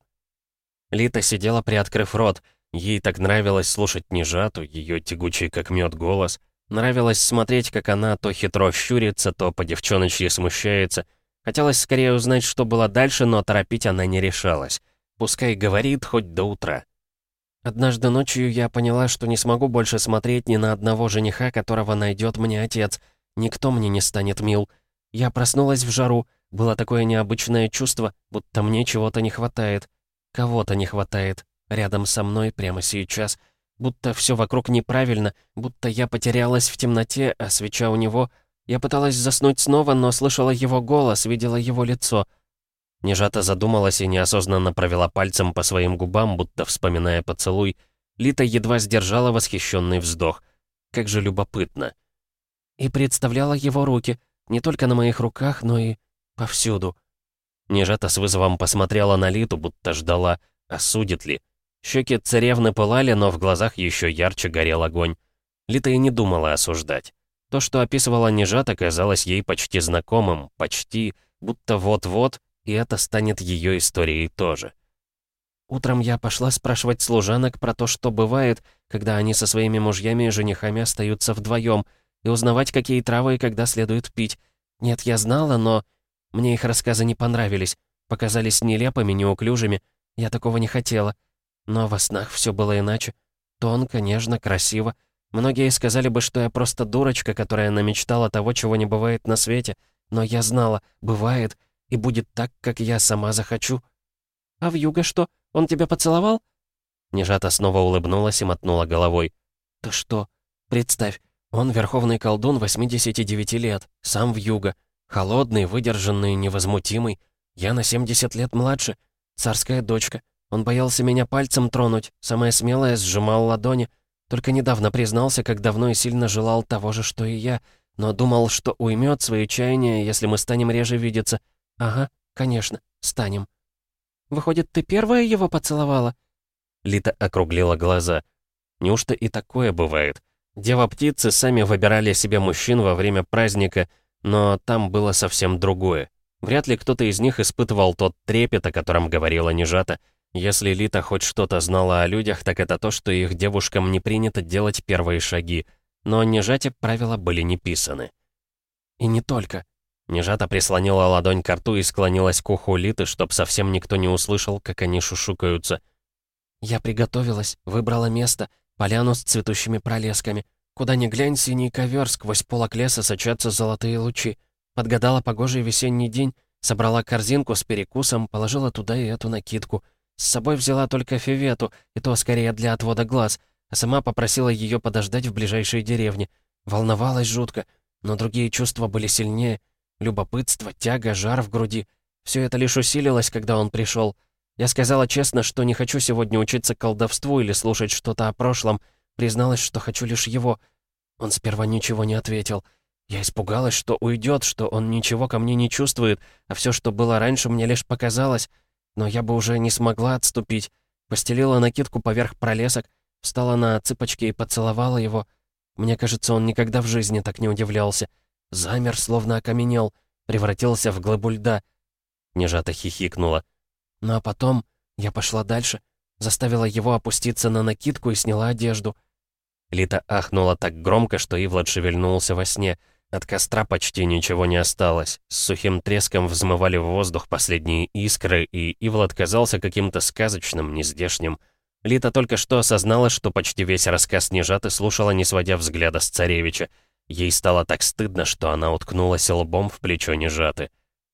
Лита сидела, приоткрыв рот. Ей так нравилось слушать Нежату, ее тягучий как мед голос. Нравилось смотреть, как она то хитро щурится, то по девчоночьи смущается. Хотелось скорее узнать, что было дальше, но торопить она не решалась. Пускай говорит хоть до утра. «Однажды ночью я поняла, что не смогу больше смотреть ни на одного жениха, которого найдет мне отец. Никто мне не станет мил. Я проснулась в жару. Было такое необычное чувство, будто мне чего-то не хватает. Кого-то не хватает. Рядом со мной прямо сейчас. Будто все вокруг неправильно, будто я потерялась в темноте, а свеча у него. Я пыталась заснуть снова, но слышала его голос, видела его лицо». Нежата задумалась и неосознанно провела пальцем по своим губам, будто вспоминая поцелуй. Лита едва сдержала восхищенный вздох. Как же любопытно. «И представляла его руки, не только на моих руках, но и повсюду». Нежата с вызовом посмотрела на Литу, будто ждала, осудит ли. Щеки царевны пылали, но в глазах еще ярче горел огонь. Лита и не думала осуждать. То, что описывала Нежата, казалось ей почти знакомым, почти, будто вот-вот, и это станет ее историей тоже. «Утром я пошла спрашивать служанок про то, что бывает, когда они со своими мужьями и женихами остаются вдвоем, и узнавать, какие травы и когда следует пить. Нет, я знала, но мне их рассказы не понравились, показались нелепыми, неуклюжими. Я такого не хотела. Но во снах все было иначе. Тонко, нежно, красиво. Многие сказали бы, что я просто дурочка, которая намечтала того, чего не бывает на свете. Но я знала, бывает, и будет так, как я сама захочу». «А вьюга что? Он тебя поцеловал?» Нежата снова улыбнулась и мотнула головой. «Ты что? Представь, он верховный колдун 89 лет, сам вьюга. Холодный, выдержанный, невозмутимый. Я на 70 лет младше. Царская дочка. Он боялся меня пальцем тронуть, самое смелое сжимал ладони. Только недавно признался, как давно и сильно желал того же, что и я, но думал, что уймет свои чаяния, если мы станем реже видеться. Ага, конечно, станем». «Выходит, ты первая его поцеловала?» Лита округлила глаза. Неужто и такое бывает? Дева-птицы сами выбирали себе мужчин во время праздника, но там было совсем другое. Вряд ли кто-то из них испытывал тот трепет, о котором говорила Нежата. Если Лита хоть что-то знала о людях, так это то, что их девушкам не принято делать первые шаги. Но Нежате правила были не писаны. «И не только». Нежата прислонила ладонь к рту и склонилась к уху Литы, чтоб совсем никто не услышал, как они шушукаются. «Я приготовилась, выбрала место, поляну с цветущими пролесками. Куда ни глянь, синий ковер, сквозь полок леса сочатся золотые лучи. Подгадала погожий весенний день, собрала корзинку с перекусом, положила туда и эту накидку. С собой взяла только фивету, и то скорее для отвода глаз, а сама попросила ее подождать в ближайшей деревне. Волновалась жутко, но другие чувства были сильнее. Любопытство, тяга, жар в груди. Все это лишь усилилось, когда он пришел. Я сказала честно, что не хочу сегодня учиться колдовству или слушать что-то о прошлом. Призналась, что хочу лишь его. Он сперва ничего не ответил. Я испугалась, что уйдет, что он ничего ко мне не чувствует, а все, что было раньше, мне лишь показалось. Но я бы уже не смогла отступить. Постелила накидку поверх пролесок, встала на цыпочки и поцеловала его. Мне кажется, он никогда в жизни так не удивлялся. Замер, словно окаменел, превратился в глыбу льда. Нежата хихикнула. Ну а потом я пошла дальше, заставила его опуститься на накидку и сняла одежду. Лита ахнула так громко, что Ивлад шевельнулся во сне. От костра почти ничего не осталось. С сухим треском взмывали в воздух последние искры, и Ивлад казался каким-то сказочным, нездешним. Лита только что осознала, что почти весь рассказ Нежаты слушала, не сводя взгляда с царевича. Ей стало так стыдно, что она уткнулась лбом в плечо Нежаты.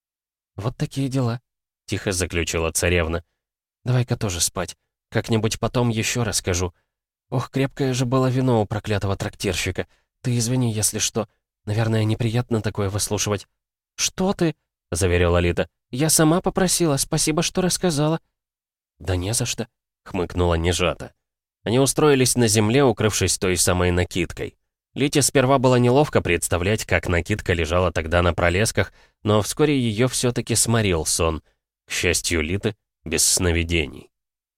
«Вот такие дела», — тихо заключила царевна. «Давай-ка тоже спать. Как-нибудь потом еще расскажу. Ох, крепкое же было вино у проклятого трактирщика. Ты извини, если что. Наверное, неприятно такое выслушивать». «Что ты?» — заверила Лита. «Я сама попросила, спасибо, что рассказала». «Да не за что», — хмыкнула Нежата. Они устроились на земле, укрывшись той самой накидкой. Лите сперва было неловко представлять, как накидка лежала тогда на пролесках, но вскоре ее все-таки сморил сон. К счастью Литы, без сновидений.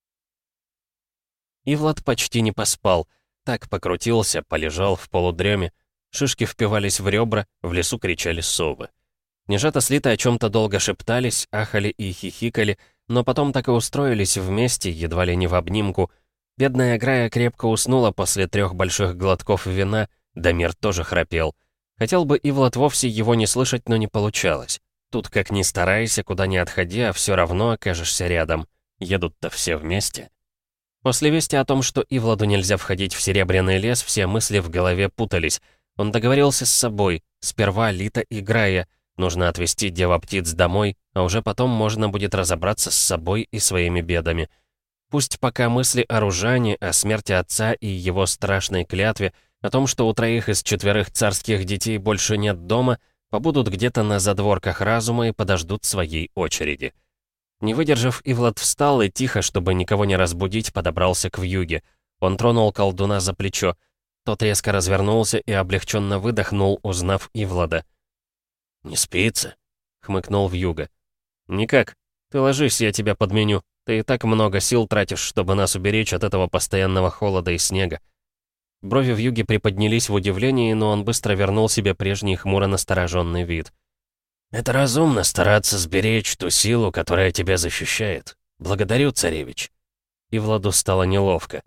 Ивлад почти не поспал. Так покрутился, полежал в полудреме. Шишки впивались в ребра, в лесу кричали совы. Нежата с Литой о чем-то долго шептались, ахали и хихикали, но потом так и устроились вместе, едва ли не в обнимку. Бедная Аграя крепко уснула после 3 больших глотков вина, Дамир тоже храпел. Хотел бы Ивлад вовсе его не слышать, но не получалось. Тут как ни старайся, куда ни отходи, а все равно окажешься рядом. Едут-то все вместе. После вести о том, что Ивладу нельзя входить в Серебряный лес, все мысли в голове путались. Он договорился с собой. Сперва Лита и Грая. Нужно отвезти дева-птиц домой, а уже потом можно будет разобраться с собой и своими бедами. Пусть пока мысли о Ружане, о смерти отца и его страшной клятве, о том, что у 3 из 4 царских детей больше нет дома, побудут где-то на задворках разума и подождут своей очереди. Не выдержав, Ивлад встал и тихо, чтобы никого не разбудить, подобрался к вьюге. Он тронул колдуна за плечо. Тот резко развернулся и облегченно выдохнул, узнав Ивлада. «Не спится?» — хмыкнул вьюга. «Никак. Ты ложись, я тебя подменю. Ты и так много сил тратишь, чтобы нас уберечь от этого постоянного холода и снега». Брови вьюги приподнялись в удивлении, но он быстро вернул себе прежний хмуро настороженный вид. «Это разумно стараться сберечь ту силу, которая тебя защищает. Благодарю, царевич». И Владу стало неловко.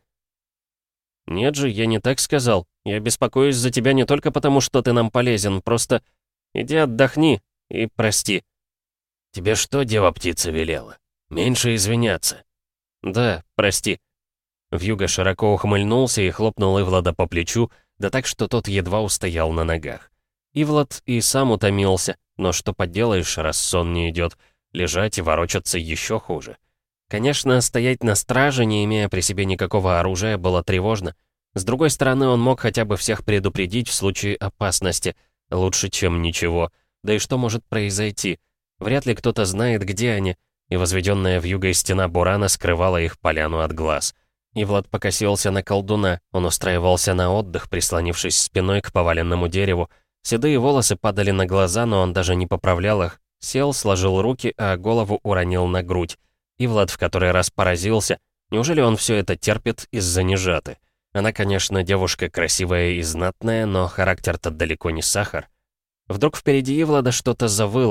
«Нет же, я не так сказал. Я беспокоюсь за тебя не только потому, что ты нам полезен, просто иди отдохни и прости». «Тебе что дева-птица велела? Меньше извиняться». «Да, прости». Вьюга широко ухмыльнулся и хлопнул Ивлада по плечу, да так, что тот едва устоял на ногах. Ивлад и сам утомился, но что поделаешь, раз сон не идет, лежать и ворочаться еще хуже. Конечно, стоять на страже, не имея при себе никакого оружия, было тревожно. С другой стороны, он мог хотя бы всех предупредить в случае опасности. Лучше, чем ничего. Да и что может произойти? Вряд ли кто-то знает, где они, и возведенная вьюгой стена бурана скрывала их поляну от глаз. Ивлад покосился на колдуна, он устраивался на отдых, прислонившись спиной к поваленному дереву. Седые волосы падали на глаза, но он даже не поправлял их. Сел, сложил руки, а голову уронил на грудь. Ивлад в который раз поразился. Неужели он все это терпит из-за Нежаты? Она, конечно, девушка красивая и знатная, но характер-то далеко не сахар. Вдруг впереди Ивлада что-то завыло.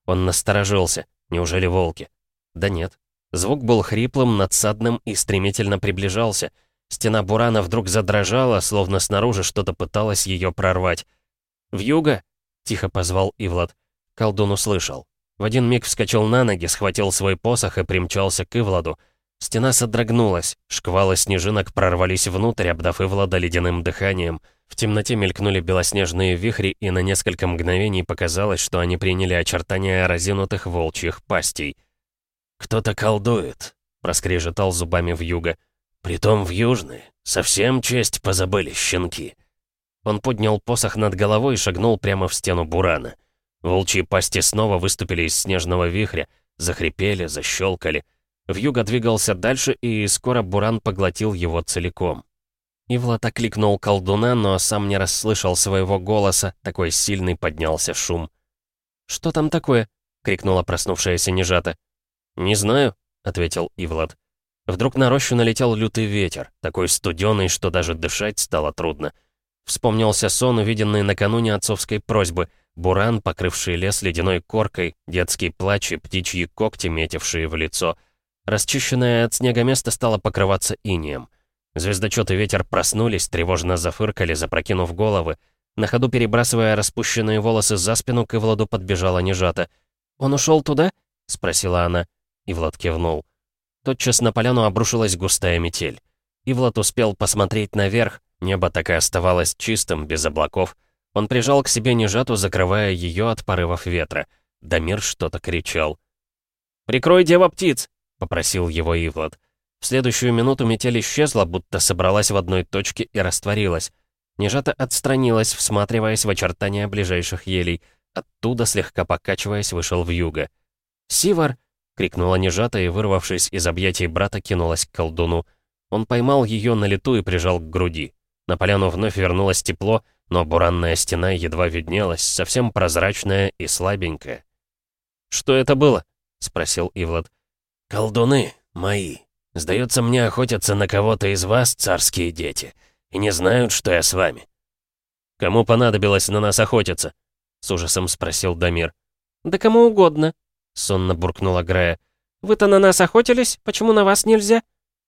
Он насторожился. Неужели волки? Да нет. Звук был хриплым, надсадным и стремительно приближался. Стена бурана вдруг задрожала, словно снаружи что-то пыталось ее прорвать. «Вьюга!» — тихо позвал Ивлад. Колдун услышал. В один миг вскочил на ноги, схватил свой посох и примчался к Ивладу. Стена содрогнулась, шквалы снежинок прорвались внутрь, обдав Ивлада ледяным дыханием. В темноте мелькнули белоснежные вихри, и на несколько мгновений показалось, что они приняли очертания разинутых волчьих пастей. «Кто-то колдует», — проскрежетал зубами Вьюга. «Притом в южные. Совсем честь позабыли, щенки». Он поднял посох над головой и шагнул прямо в стену бурана. Волчьи пасти снова выступили из снежного вихря, захрипели, защелкали. Вьюга двигался дальше, и скоро буран поглотил его целиком. Ивлад окликнул колдуна, но сам не расслышал своего голоса, такой сильный поднялся шум. «Что там такое?» — крикнула проснувшаяся Нежата. «Не знаю», — ответил Ивлад. Вдруг на рощу налетел лютый ветер, такой студеный, что даже дышать стало трудно. Вспомнился сон, увиденный накануне отцовской просьбы, буран, покрывший лес ледяной коркой, детский плач и птичьи когти, метившие в лицо. Расчищенное от снега место стало покрываться инеем. Звездочет и ветер проснулись, тревожно зафыркали, запрокинув головы. На ходу перебрасывая распущенные волосы за спину, к Ивладу подбежала Нежата. «Он ушел туда?» — спросила она. Ивлад кивнул. Тотчас на поляну обрушилась густая метель. Ивлад успел посмотреть наверх, небо так и оставалось чистым, без облаков. Он прижал к себе Нежату, закрывая ее от порывов ветра. Дамир что-то кричал. «Прикрой, дева птиц!» — попросил его Ивлад. В следующую минуту метель исчезла, будто собралась в одной точке и растворилась. Нежата отстранилась, всматриваясь в очертания ближайших елей. Оттуда, слегка покачиваясь, вышел Вьюга. «Сивар!» — крикнула Нежата и, вырвавшись из объятий брата, кинулась к колдуну. Он поймал ее на лету и прижал к груди. На поляну вновь вернулось тепло, но буранная стена едва виднелась, совсем прозрачная и слабенькая. «Что это было?» — спросил Ивлад. «Колдуны мои. Сдается мне, охотятся на кого-то из вас, царские дети, и не знают, что я с вами». «Кому понадобилось на нас охотиться?» — с ужасом спросил Дамир. «Да кому угодно», — сонно буркнула Грая. «Вы-то на нас охотились? Почему на вас нельзя?»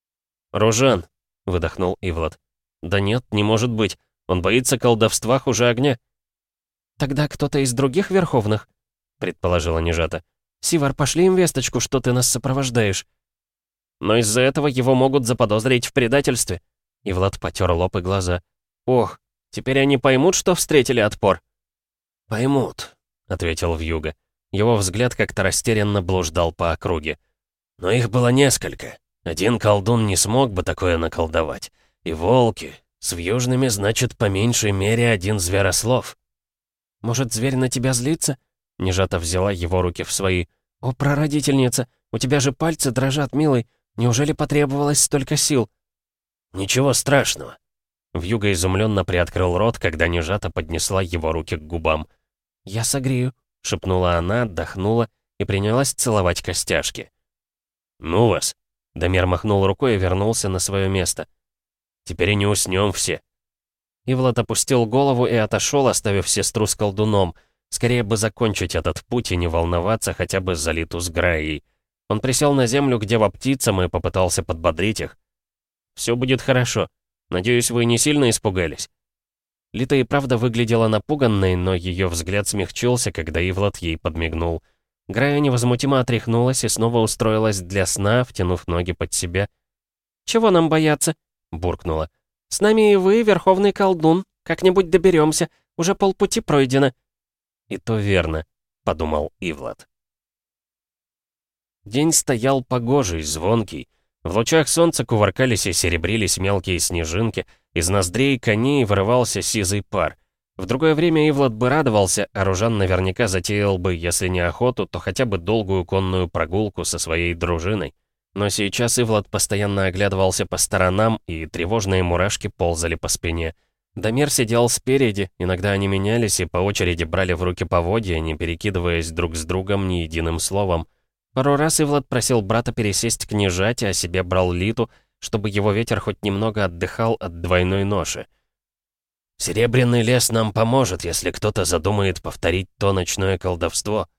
«Ружан», — выдохнул Ивлад. «Да нет, не может быть. Он боится колдовства хуже огня». «Тогда кто-то из других верховных?» — предположила Нежата. «Сивар, пошли им весточку, что ты нас сопровождаешь». «Но из-за этого его могут заподозрить в предательстве». Ивлад потер лоб и глаза. «Ох, теперь они поймут, что встретили отпор?» «Поймут», — ответил Вьюга. Его взгляд как-то растерянно блуждал по округе. «Но их было несколько. Один колдун не смог бы такое наколдовать. И волки. С вьюжными, значит, по меньшей мере один зверослов». «Может, зверь на тебя злится?» Нежата взяла его руки в свои. «О, прародительница, у тебя же пальцы дрожат, милый. Неужели потребовалось столько сил?» «Ничего страшного». Вьюга изумленно приоткрыл рот, когда Нежата поднесла его руки к губам. «Я согрею», — шепнула она, отдохнула и принялась целовать костяшки. «Ну вас!» — Дамир махнул рукой и вернулся на свое место. «Теперь и не уснем все». Ивлад опустил голову и отошел, оставив сестру с колдуном. Скорее бы закончить этот путь и не волноваться хотя бы за Литу с Граей. Он присел на землю, где во птицам, и попытался подбодрить их. «Все будет хорошо. Надеюсь, вы не сильно испугались?» Лита и правда выглядела напуганной, но ее взгляд смягчился, когда Ивлад ей подмигнул. Грая невозмутимо отряхнулась и снова устроилась для сна, втянув ноги под себя. «Чего нам бояться?» — буркнула. «С нами и вы, верховный колдун. Как-нибудь доберемся. Уже полпути пройдено». «И то верно», — подумал Ивлад. День стоял погожий, звонкий. В лучах солнца кувыркались и серебрились мелкие снежинки, из ноздрей коней вырывался сизый пар. В другое время Ивлад бы радовался, а Ружан наверняка затеял бы, если не охоту, то хотя бы долгую конную прогулку со своей дружиной. Но сейчас Ивлад постоянно оглядывался по сторонам, и тревожные мурашки ползали по спине. Дамир сидел спереди, иногда они менялись и по очереди брали в руки поводья, не перекидываясь друг с другом ни единым словом. Пару раз Ивлад просил брата пересесть к Нежате, а себе брал Литу, чтобы его ветер хоть немного отдыхал от двойной ноши. «Серебряный лес нам поможет, если кто-то задумает повторить то ночное колдовство»,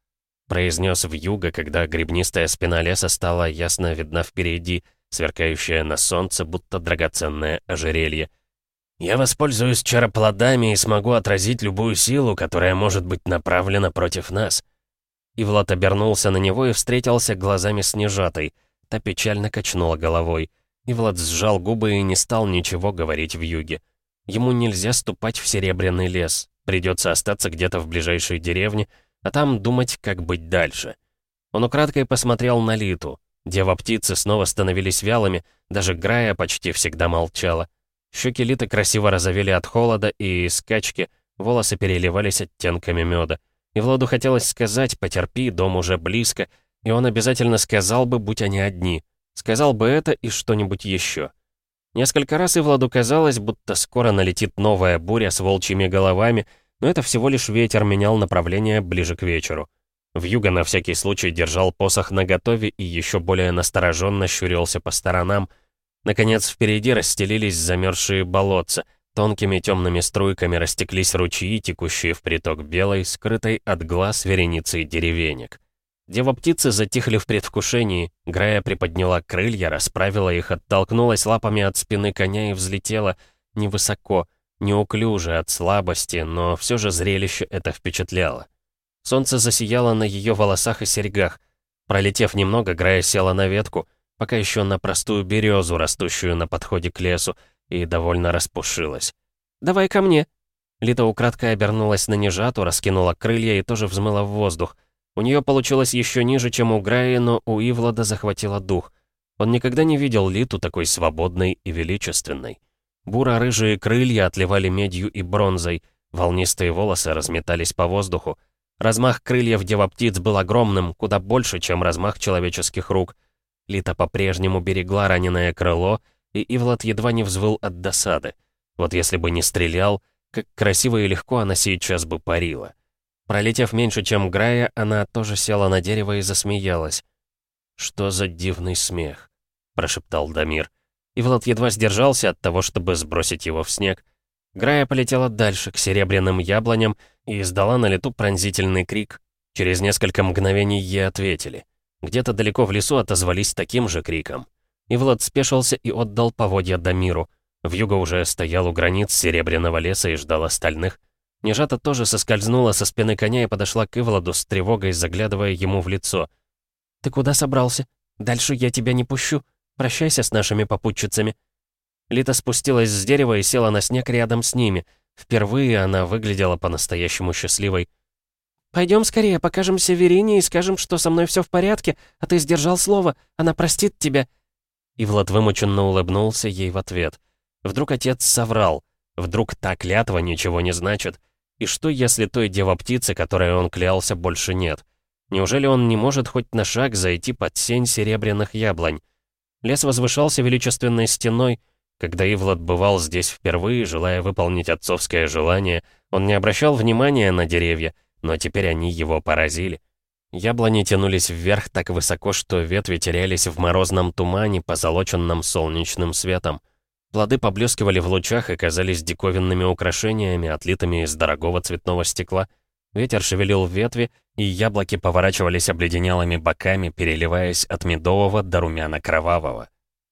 произнес вьюга, когда гребнистая спина леса стала ясно видна впереди, сверкающая на солнце, будто драгоценное ожерелье. «Я воспользуюсь чароплодами и смогу отразить любую силу, которая может быть направлена против нас». Ивлад обернулся на него и встретился глазами с Нежатой. Та печально качнула головой. Ивлад сжал губы и не стал ничего говорить вьюге. Ему нельзя ступать в Серебряный лес. Придется остаться где-то в ближайшей деревне, а там думать, как быть дальше. Он украдкой посмотрел на Литу. Дева-птицы снова становились вялыми, даже Грая почти всегда молчала. Щеки Литы красиво розовели от холода и скачки, волосы переливались оттенками меда. И Владу хотелось сказать «потерпи, дом уже близко», и он обязательно сказал бы, будь они одни. Сказал бы это и что-нибудь еще. Несколько раз Ивладу казалось, будто скоро налетит новая буря с волчьими головами, но это всего лишь ветер менял направление ближе к вечеру. Вьюга на всякий случай держал посох наготове и еще более настороженно щурился по сторонам. Наконец, впереди расстелились замерзшие болотца. Тонкими темными струйками растеклись ручьи, текущие в приток белой, скрытой от глаз вереницей деревенек. Дева-птицы затихли в предвкушении. Грая приподняла крылья, расправила их, оттолкнулась лапами от спины коня и взлетела невысоко, неуклюже от слабости, но все же зрелище это впечатляло. Солнце засияло на ее волосах и серьгах. Пролетев немного, Грая села на ветку, пока еще на простую березу, растущую на подходе к лесу, и довольно распушилась. «Давай ко мне!» Лита украдкой обернулась на Нежату, раскинула крылья и тоже взмыла в воздух. У нее получилось еще ниже, чем у Граи, но у Ивлада захватило дух. Он никогда не видел Литу такой свободной и величественной. Буро-рыжие крылья отливали медью и бронзой, волнистые волосы разметались по воздуху. Размах крыльев дева-птиц был огромным, куда больше, чем размах человеческих рук. Лита по-прежнему берегла раненое крыло, и Ивлад едва не взвыл от досады. Вот если бы не стрелял, как красиво и легко она сейчас бы парила. Пролетев меньше, чем Грая, она тоже села на дерево и засмеялась. «Что за дивный смех?» — прошептал Дамир. Ивлад едва сдержался от того, чтобы сбросить его в снег. Грая полетела дальше, к серебряным яблоням, и издала на лету пронзительный крик. Через несколько мгновений ей ответили. Где-то далеко в лесу отозвались таким же криком. Ивлад спешился и отдал поводья Дамиру. Вьюга уже стоял у границ Серебряного леса и ждал остальных. Нежата тоже соскользнула со спины коня и подошла к Ивладу с тревогой, заглядывая ему в лицо. «Ты куда собрался? Дальше я тебя не пущу. Прощайся с нашими попутчицами». Лита спустилась с дерева и села на снег рядом с ними. Впервые она выглядела по-настоящему счастливой. «Пойдем скорее, покажемся Верине и скажем, что со мной все в порядке, а ты сдержал слово, она простит тебя». Ивлад вымученно улыбнулся ей в ответ. Вдруг отец соврал. Вдруг та клятва ничего не значит. И что, если той дева-птицы, которой он клялся, больше нет? Неужели он не может хоть на шаг зайти под сень серебряных яблонь? Лес возвышался величественной стеной. Когда Ивлад бывал здесь впервые, желая выполнить отцовское желание, он не обращал внимания на деревья, но теперь они его поразили. Яблони тянулись вверх так высоко, что ветви терялись в морозном тумане, позолоченном солнечным светом. Плоды поблескивали в лучах и казались диковинными украшениями, отлитыми из дорогого цветного стекла. Ветер шевелил ветви, и яблоки поворачивались обледенелыми боками, переливаясь от медового до румяно-кровавого.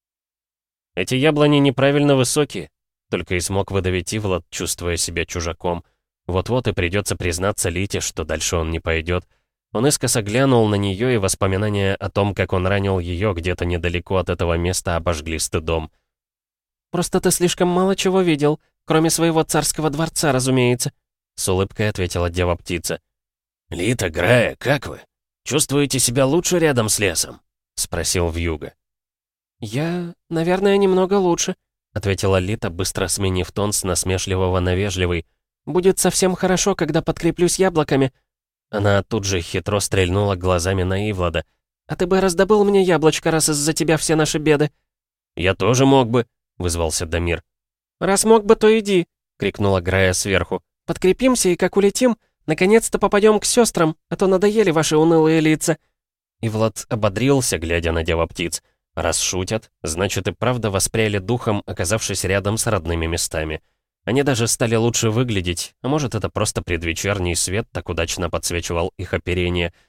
«Эти яблони неправильно высокие», — только и смог выдавить Ивлад, чувствуя себя чужаком. Вот-вот и придется признаться Лите, что дальше он не пойдет. Он искоса глянул на нее, и воспоминания о том, как он ранил ее где-то недалеко от этого места, обожгли стыдом. «Просто ты слишком мало чего видел, кроме своего царского дворца, разумеется», — с улыбкой ответила дева-птица. «Лита, Грая, как вы? Чувствуете себя лучше рядом с лесом?» — спросил вьюга. «Я, наверное, немного лучше», — ответила Лита, быстро сменив тон с насмешливого на вежливый. «Будет совсем хорошо, когда подкреплюсь яблоками». Она тут же хитро стрельнула глазами на Ивлада. «А ты бы раздобыл мне яблочко, раз из-за тебя все наши беды». «Я тоже мог бы», — вызвался Дамир. «Раз мог бы, то иди», — крикнула Грая сверху. «Подкрепимся, и как улетим, наконец-то попадем к сестрам, а то надоели ваши унылые лица». Ивлад ободрился, глядя на дева-птиц. Раз шутят, значит и правда воспряли духом, оказавшись рядом с родными местами. Они даже стали лучше выглядеть, а может, это просто предвечерний свет так удачно подсвечивал их оперение,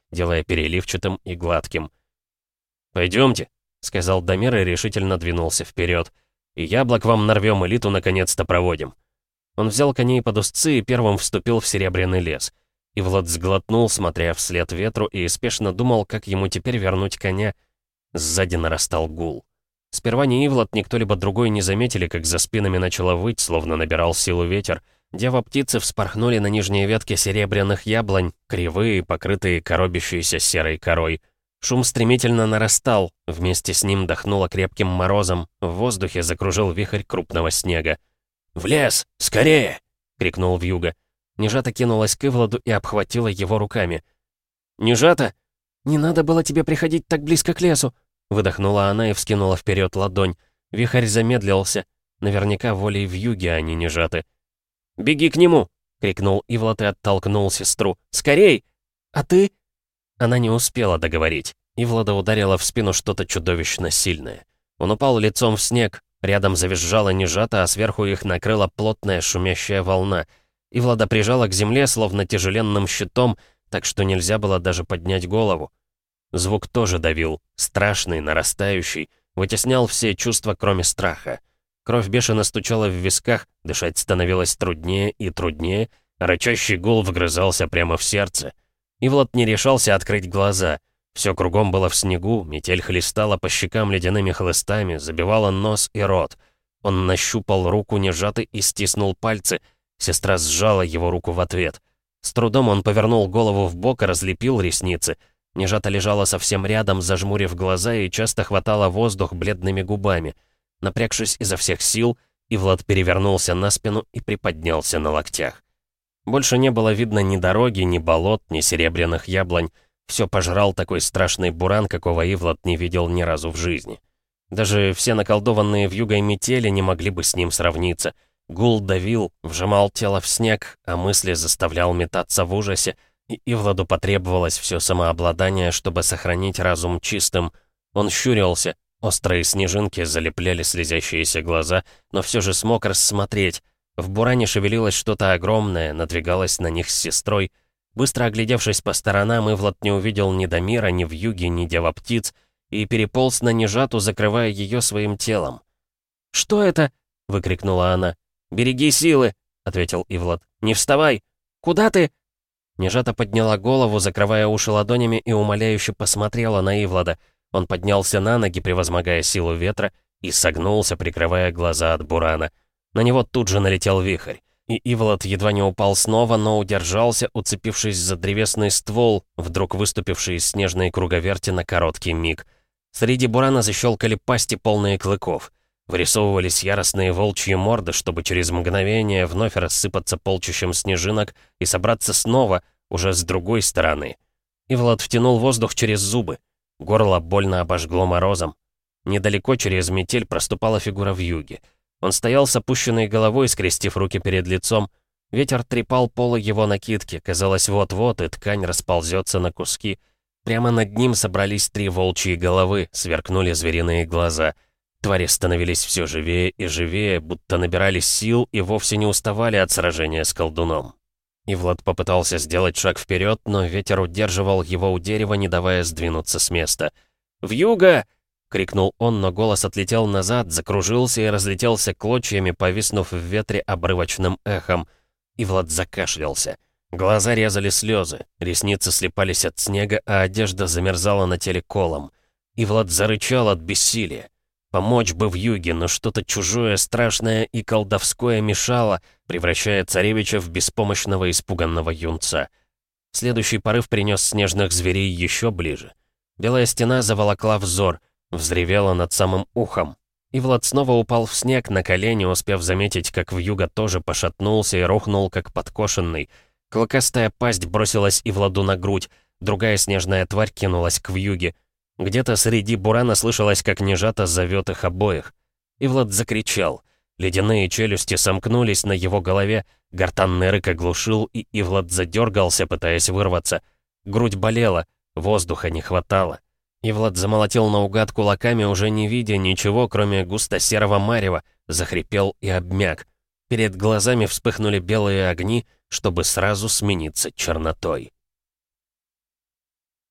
делая переливчатым и гладким. «Пойдемте», — сказал Дамир и решительно двинулся вперед. «И яблок вам нарвем, и Литу наконец-то проводим». Он взял коней под узцы и первым вступил в серебряный лес. Ивлад сглотнул, смотря вслед ветру, и спешно думал, как ему теперь вернуть коня. Сзади нарастал гул. Сперва ни Ивлад, ни кто-либо другой не заметили, как за спинами начало выть, словно набирал силу ветер. Дева-птицы вспорхнули на нижние ветки серебряных яблонь, кривые, покрытые коробящейся серой корой. Шум стремительно нарастал, вместе с ним дохнуло крепким морозом, в воздухе закружил вихрь крупного снега. «В лес! Скорее!» — крикнул вьюга. Нежата кинулась к Ивладу и обхватила его руками. «Нежата! Не надо было тебе приходить так близко к лесу!» Выдохнула она и вскинула вперед ладонь. Вихрь замедлился. Наверняка волей вьюги, а не Нежаты. «Беги к нему!» — крикнул Ивлад и оттолкнул сестру. «Скорей!» «А ты?» Она не успела договорить. Ивлада ударило в спину что-то чудовищно сильное. Он упал лицом в снег. Рядом завизжала Нежата, а сверху их накрыла плотная шумящая волна. Ивлада прижала к земле, словно тяжеленным щитом, так что нельзя было даже поднять голову. Звук тоже давил, страшный, нарастающий, вытеснял все чувства, кроме страха. Кровь бешено стучала в висках, дышать становилось труднее и труднее, а рычащий гул вгрызался прямо в сердце. Ивлад не решался открыть глаза. Все кругом было в снегу, метель хлестала по щекам ледяными хлыстами, забивала нос и рот. Он нащупал руку Нежаты и стиснул пальцы. Сестра сжала его руку в ответ. С трудом он повернул голову вбок и разлепил ресницы. Нежата лежала совсем рядом, зажмурив глаза, и часто хватала воздух бледными губами. Напрягшись изо всех сил, Ивлад перевернулся на спину и приподнялся на локтях. Больше не было видно ни дороги, ни болот, ни серебряных яблонь. Все пожрал такой страшный буран, какого Ивлад не видел ни разу в жизни. Даже все наколдованные вьюгой метели не могли бы с ним сравниться. Гул давил, вжимал тело в снег, а мысли заставлял метаться в ужасе, и Ивладу потребовалось все самообладание, чтобы сохранить разум чистым. Он щурился, острые снежинки залепляли слезящиеся глаза, но все же смог рассмотреть. В буране шевелилось что-то огромное, надвигалось на них с сестрой. Быстро оглядевшись по сторонам, Ивлад не увидел ни Дамира, ни вьюги, ни дева-птиц, и переполз на Нежату, закрывая ее своим телом. «Что это?» — выкрикнула она. «Береги силы!» — ответил Ивлад. «Не вставай! Куда ты?» Нежата подняла голову, закрывая уши ладонями, и умоляюще посмотрела на Ивлада. Он поднялся на ноги, превозмогая силу ветра, и согнулся, прикрывая глаза от бурана. На него тут же налетел вихрь. И Ивлад едва не упал снова, но удержался, уцепившись за древесный ствол, вдруг выступивший из снежной круговерти на короткий миг. Среди бурана защелкали пасти, полные клыков. Вырисовывались яростные волчьи морды, чтобы через мгновение вновь рассыпаться полчищем снежинок и собраться снова, уже с другой стороны. Ивлад втянул воздух через зубы. Горло больно обожгло морозом. Недалеко через метель проступала фигура вьюги. Он стоял с опущенной головой, скрестив руки перед лицом. Ветер трепал полы его накидки. Казалось, вот-вот и ткань расползется на куски. Прямо над ним собрались 3 волчьи головы, сверкнули звериные глаза. Твари становились все живее и живее, будто набирали сил и вовсе не уставали от сражения с колдуном. Ивлад попытался сделать шаг вперед, но ветер удерживал его у дерева, не давая сдвинуться с места. «Вьюга!» — крикнул он, но голос отлетел назад, закружился и разлетелся клочьями, повиснув в ветре обрывочным эхом. Ивлад закашлялся. Глаза резали слезы, ресницы слипались от снега, а одежда замерзала на теле колом. Ивлад зарычал от бессилия. Помочь бы вьюге, но что-то чужое, страшное и колдовское мешало, превращая царевича в беспомощного испуганного юнца. Следующий порыв принес снежных зверей еще ближе. Белая стена заволокла взор, взревела над самым ухом. Ивлад снова упал в снег на колени, успев заметить, как вьюга тоже пошатнулся и рухнул, как подкошенный. Клыкастая пасть бросилась Ивладу на грудь, другая снежная тварь кинулась к вьюге. Где-то среди бурана слышалось, как Нежата зовет их обоих. Ивлад закричал. Ледяные челюсти сомкнулись на его голове, гортанный рык оглушил, и Ивлад задергался, пытаясь вырваться. Грудь болела, воздуха не хватало. Ивлад замолотил наугад кулаками, уже не видя ничего, кроме густо-серого марева, захрипел и обмяк. Перед глазами вспыхнули белые огни, чтобы сразу смениться чернотой.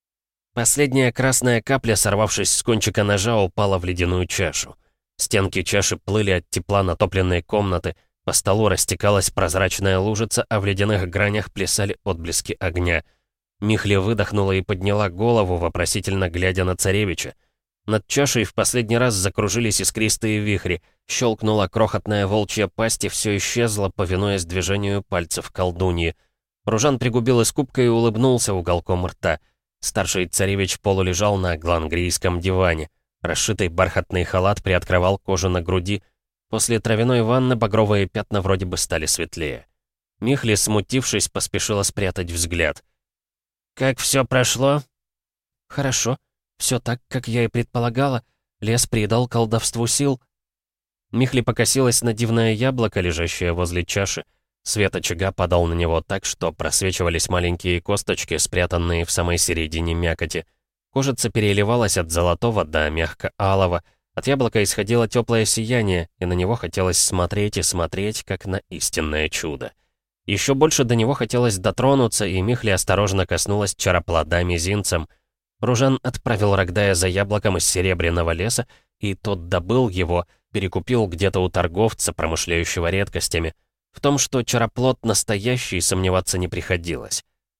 Последняя красная капля, сорвавшись с кончика ножа, упала в ледяную чашу. Стенки чаши плыли от тепла натопленной комнаты, по столу растекалась прозрачная лужица, а в ледяных гранях плясали отблески огня. Михли выдохнула и подняла голову, вопросительно глядя на царевича. Над чашей в последний раз закружились искристые вихри, щелкнула крохотная волчья пасть, и все исчезло, повинуясь движению пальцев колдуньи. Ружан пригубил из кубка и улыбнулся уголком рта. Старший царевич полулежал на глангрийском диване. Расшитый бархатный халат приоткрывал кожу на груди. После травяной ванны багровые пятна вроде бы стали светлее. Михли, смутившись, поспешила спрятать взгляд. «Как все прошло?» «Хорошо. Все так, как я и предполагала. Лес придал колдовству сил». Михли покосилась на дивное яблоко, лежащее возле чаши. Свет очага падал на него так, что просвечивались маленькие косточки, спрятанные в самой середине мякоти. Кожица переливалась от золотого до мягко-алого. От яблока исходило теплое сияние, и на него хотелось смотреть и смотреть, как на истинное чудо. Еще больше до него хотелось дотронуться, и Михли осторожно коснулась чароплода мизинцем. Ружан отправил Рогдая за яблоком из серебряного леса, и тот добыл его, перекупил где-то у торговца, промышляющего редкостями. В том, что чароплод настоящий, сомневаться не приходилось.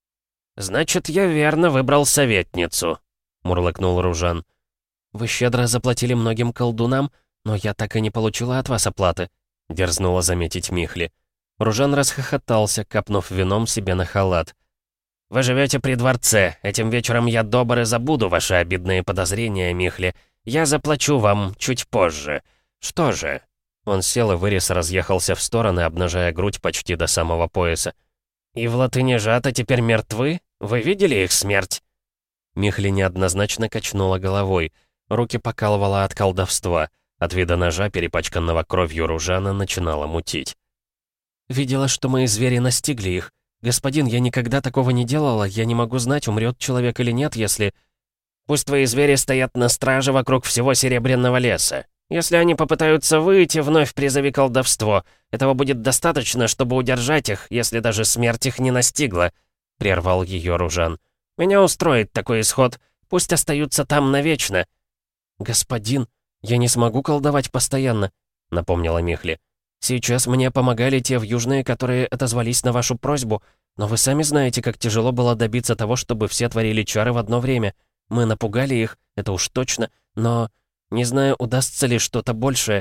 «Значит, я верно выбрал советницу», — мурлыкнул Ружан. «Вы щедро заплатили многим колдунам, но я так и не получила от вас оплаты», — дерзнула заметить Михли. Ружан расхохотался, капнув вином себе на халат. «Вы живете при дворце. Этим вечером я добр и забуду ваши обидные подозрения, Михли. Я заплачу вам чуть позже. Что же?» Он сел, и вырез разъехался в стороны, обнажая грудь почти до самого пояса. «И в латынежата теперь мертвы? Вы видели их смерть?» Михли неоднозначно качнула головой. Руки покалывала от колдовства. От вида ножа, перепачканного кровью Ружана, начинала мутить. «Видела, что мои звери настигли их. Господин, я никогда такого не делала. Я не могу знать, умрет человек или нет, если...» «Пусть твои звери стоят на страже вокруг всего Серебряного леса. Если они попытаются выйти, вновь призови колдовство. Этого будет достаточно, чтобы удержать их, если даже смерть их не настигла», — прервал ее Ружан. «Меня устроит такой исход. Пусть остаются там навечно». «Господин, я не смогу колдовать постоянно», — напомнила Михли. «Сейчас мне помогали те вьюжные, которые отозвались на вашу просьбу, но вы сами знаете, как тяжело было добиться того, чтобы все творили чары в одно время. Мы напугали их, это уж точно, но не знаю, удастся ли что-то большее».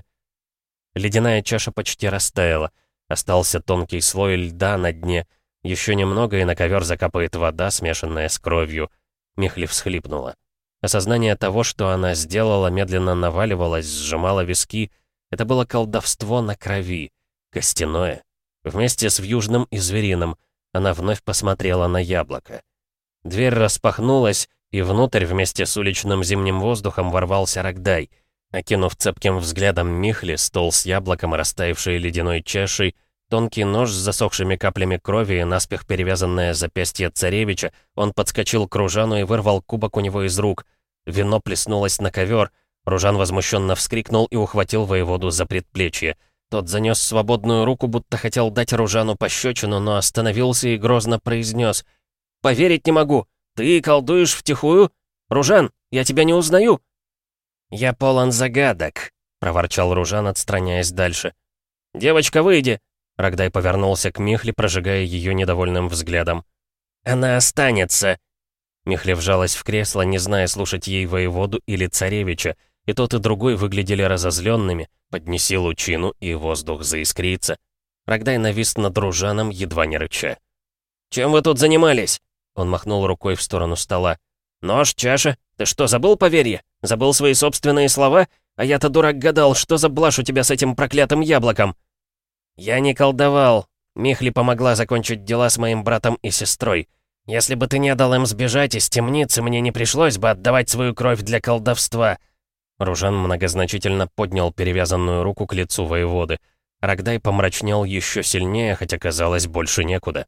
Ледяная чаша почти растаяла. Остался тонкий слой льда на дне. Еще немного, и на ковер закапает вода, смешанная с кровью. Михли всхлипнула. Осознание того, что она сделала, медленно наваливалось, сжимало виски. Это было колдовство на крови. Костяное. Вместе с вьюжным и звериным. Она вновь посмотрела на яблоко. Дверь распахнулась, и внутрь вместе с уличным зимним воздухом ворвался Рогдай. Окинув цепким взглядом Михли, стол с яблоком, растаявшей ледяной чашей, тонкий нож с засохшими каплями крови и наспех перевязанное запястье царевича, он подскочил к Ружану и вырвал кубок у него из рук. Вино плеснулось на ковер. Ружан возмущенно вскрикнул и ухватил воеводу за предплечье. Тот занес свободную руку, будто хотел дать Ружану пощечину, но остановился и грозно произнес: «Поверить не могу! Ты колдуешь втихую? Ружан, я тебя не узнаю!» «Я полон загадок», — проворчал Ружан, отстраняясь дальше. «Девочка, выйди!» Рогдай повернулся к Михли, прожигая ее недовольным взглядом. «Она останется!» Михли вжалась в кресло, не зная, слушать ей воеводу или царевича, и тот и другой выглядели разозленными. Поднеси лучину, и воздух заискрится. Рогдай навис над Ружаном, едва не рыча. «Чем вы тут занимались?» Он махнул рукой в сторону стола. «Нож, чаша? Ты что, забыл поверье? Забыл свои собственные слова? А я-то, дурак, гадал, что за блажь у тебя с этим проклятым яблоком?» «Я не колдовал. Михли помогла закончить дела с моим братом и сестрой. Если бы ты не дал им сбежать из темницы, мне не пришлось бы отдавать свою кровь для колдовства». Ружан многозначительно поднял перевязанную руку к лицу воеводы. Рогдай помрачнел еще сильнее, хотя казалось, больше некуда.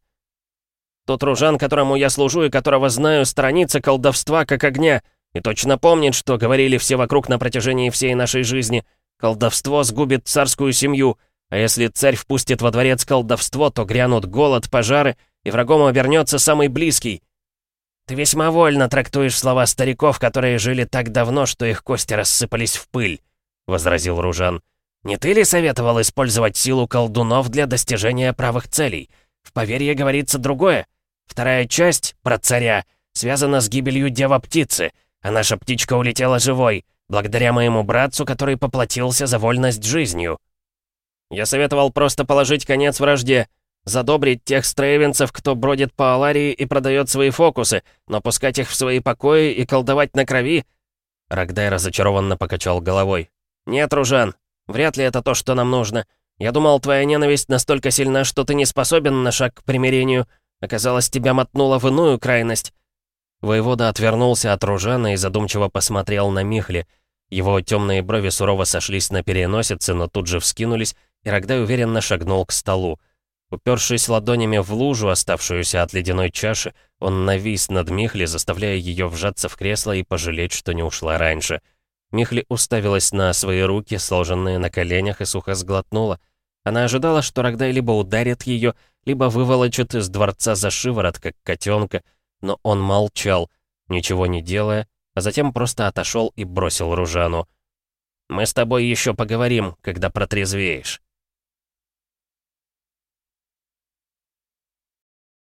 «Тот Ружан, которому я служу и которого знаю, сторонится колдовства как огня, и точно помнит, что говорили все вокруг на протяжении всей нашей жизни. Колдовство сгубит царскую семью, а если царь впустит во дворец колдовство, то грянут голод, пожары, и врагом обернется самый близкий». «Ты весьма вольно трактуешь слова стариков, которые жили так давно, что их кости рассыпались в пыль», — возразил Ружан. «Не ты ли советовал использовать силу колдунов для достижения правых целей? В поверье говорится другое. Вторая часть, про царя, связана с гибелью дева-птицы, а наша птичка улетела живой, благодаря моему братцу, который поплатился за вольность жизнью». «Я советовал просто положить конец вражде, задобрить тех стрейвенцев, кто бродит по Аларии и продает свои фокусы, но пускать их в свои покои и колдовать на крови». Рогдай разочарованно покачал головой. «Нет, Ружан, вряд ли это то, что нам нужно. Я думал, твоя ненависть настолько сильна, что ты не способен на шаг к примирению. Оказалось, тебя мотнуло в иную крайность». Воевода отвернулся от Ружана и задумчиво посмотрел на Михли. Его темные брови сурово сошлись на переносице, но тут же вскинулись, и Рогдай уверенно шагнул к столу. Упершись ладонями в лужу, оставшуюся от ледяной чаши, он навис над Михли, заставляя ее вжаться в кресло и пожалеть, что не ушла раньше. Михли уставилась на свои руки, сложенные на коленях, и сухо сглотнула. Она ожидала, что Рогдай либо ударит ее, либо выволочит из дворца за шиворот, как котенка, но он молчал, ничего не делая, а затем просто отошел и бросил Ружану. «Мы с тобой еще поговорим, когда протрезвеешь».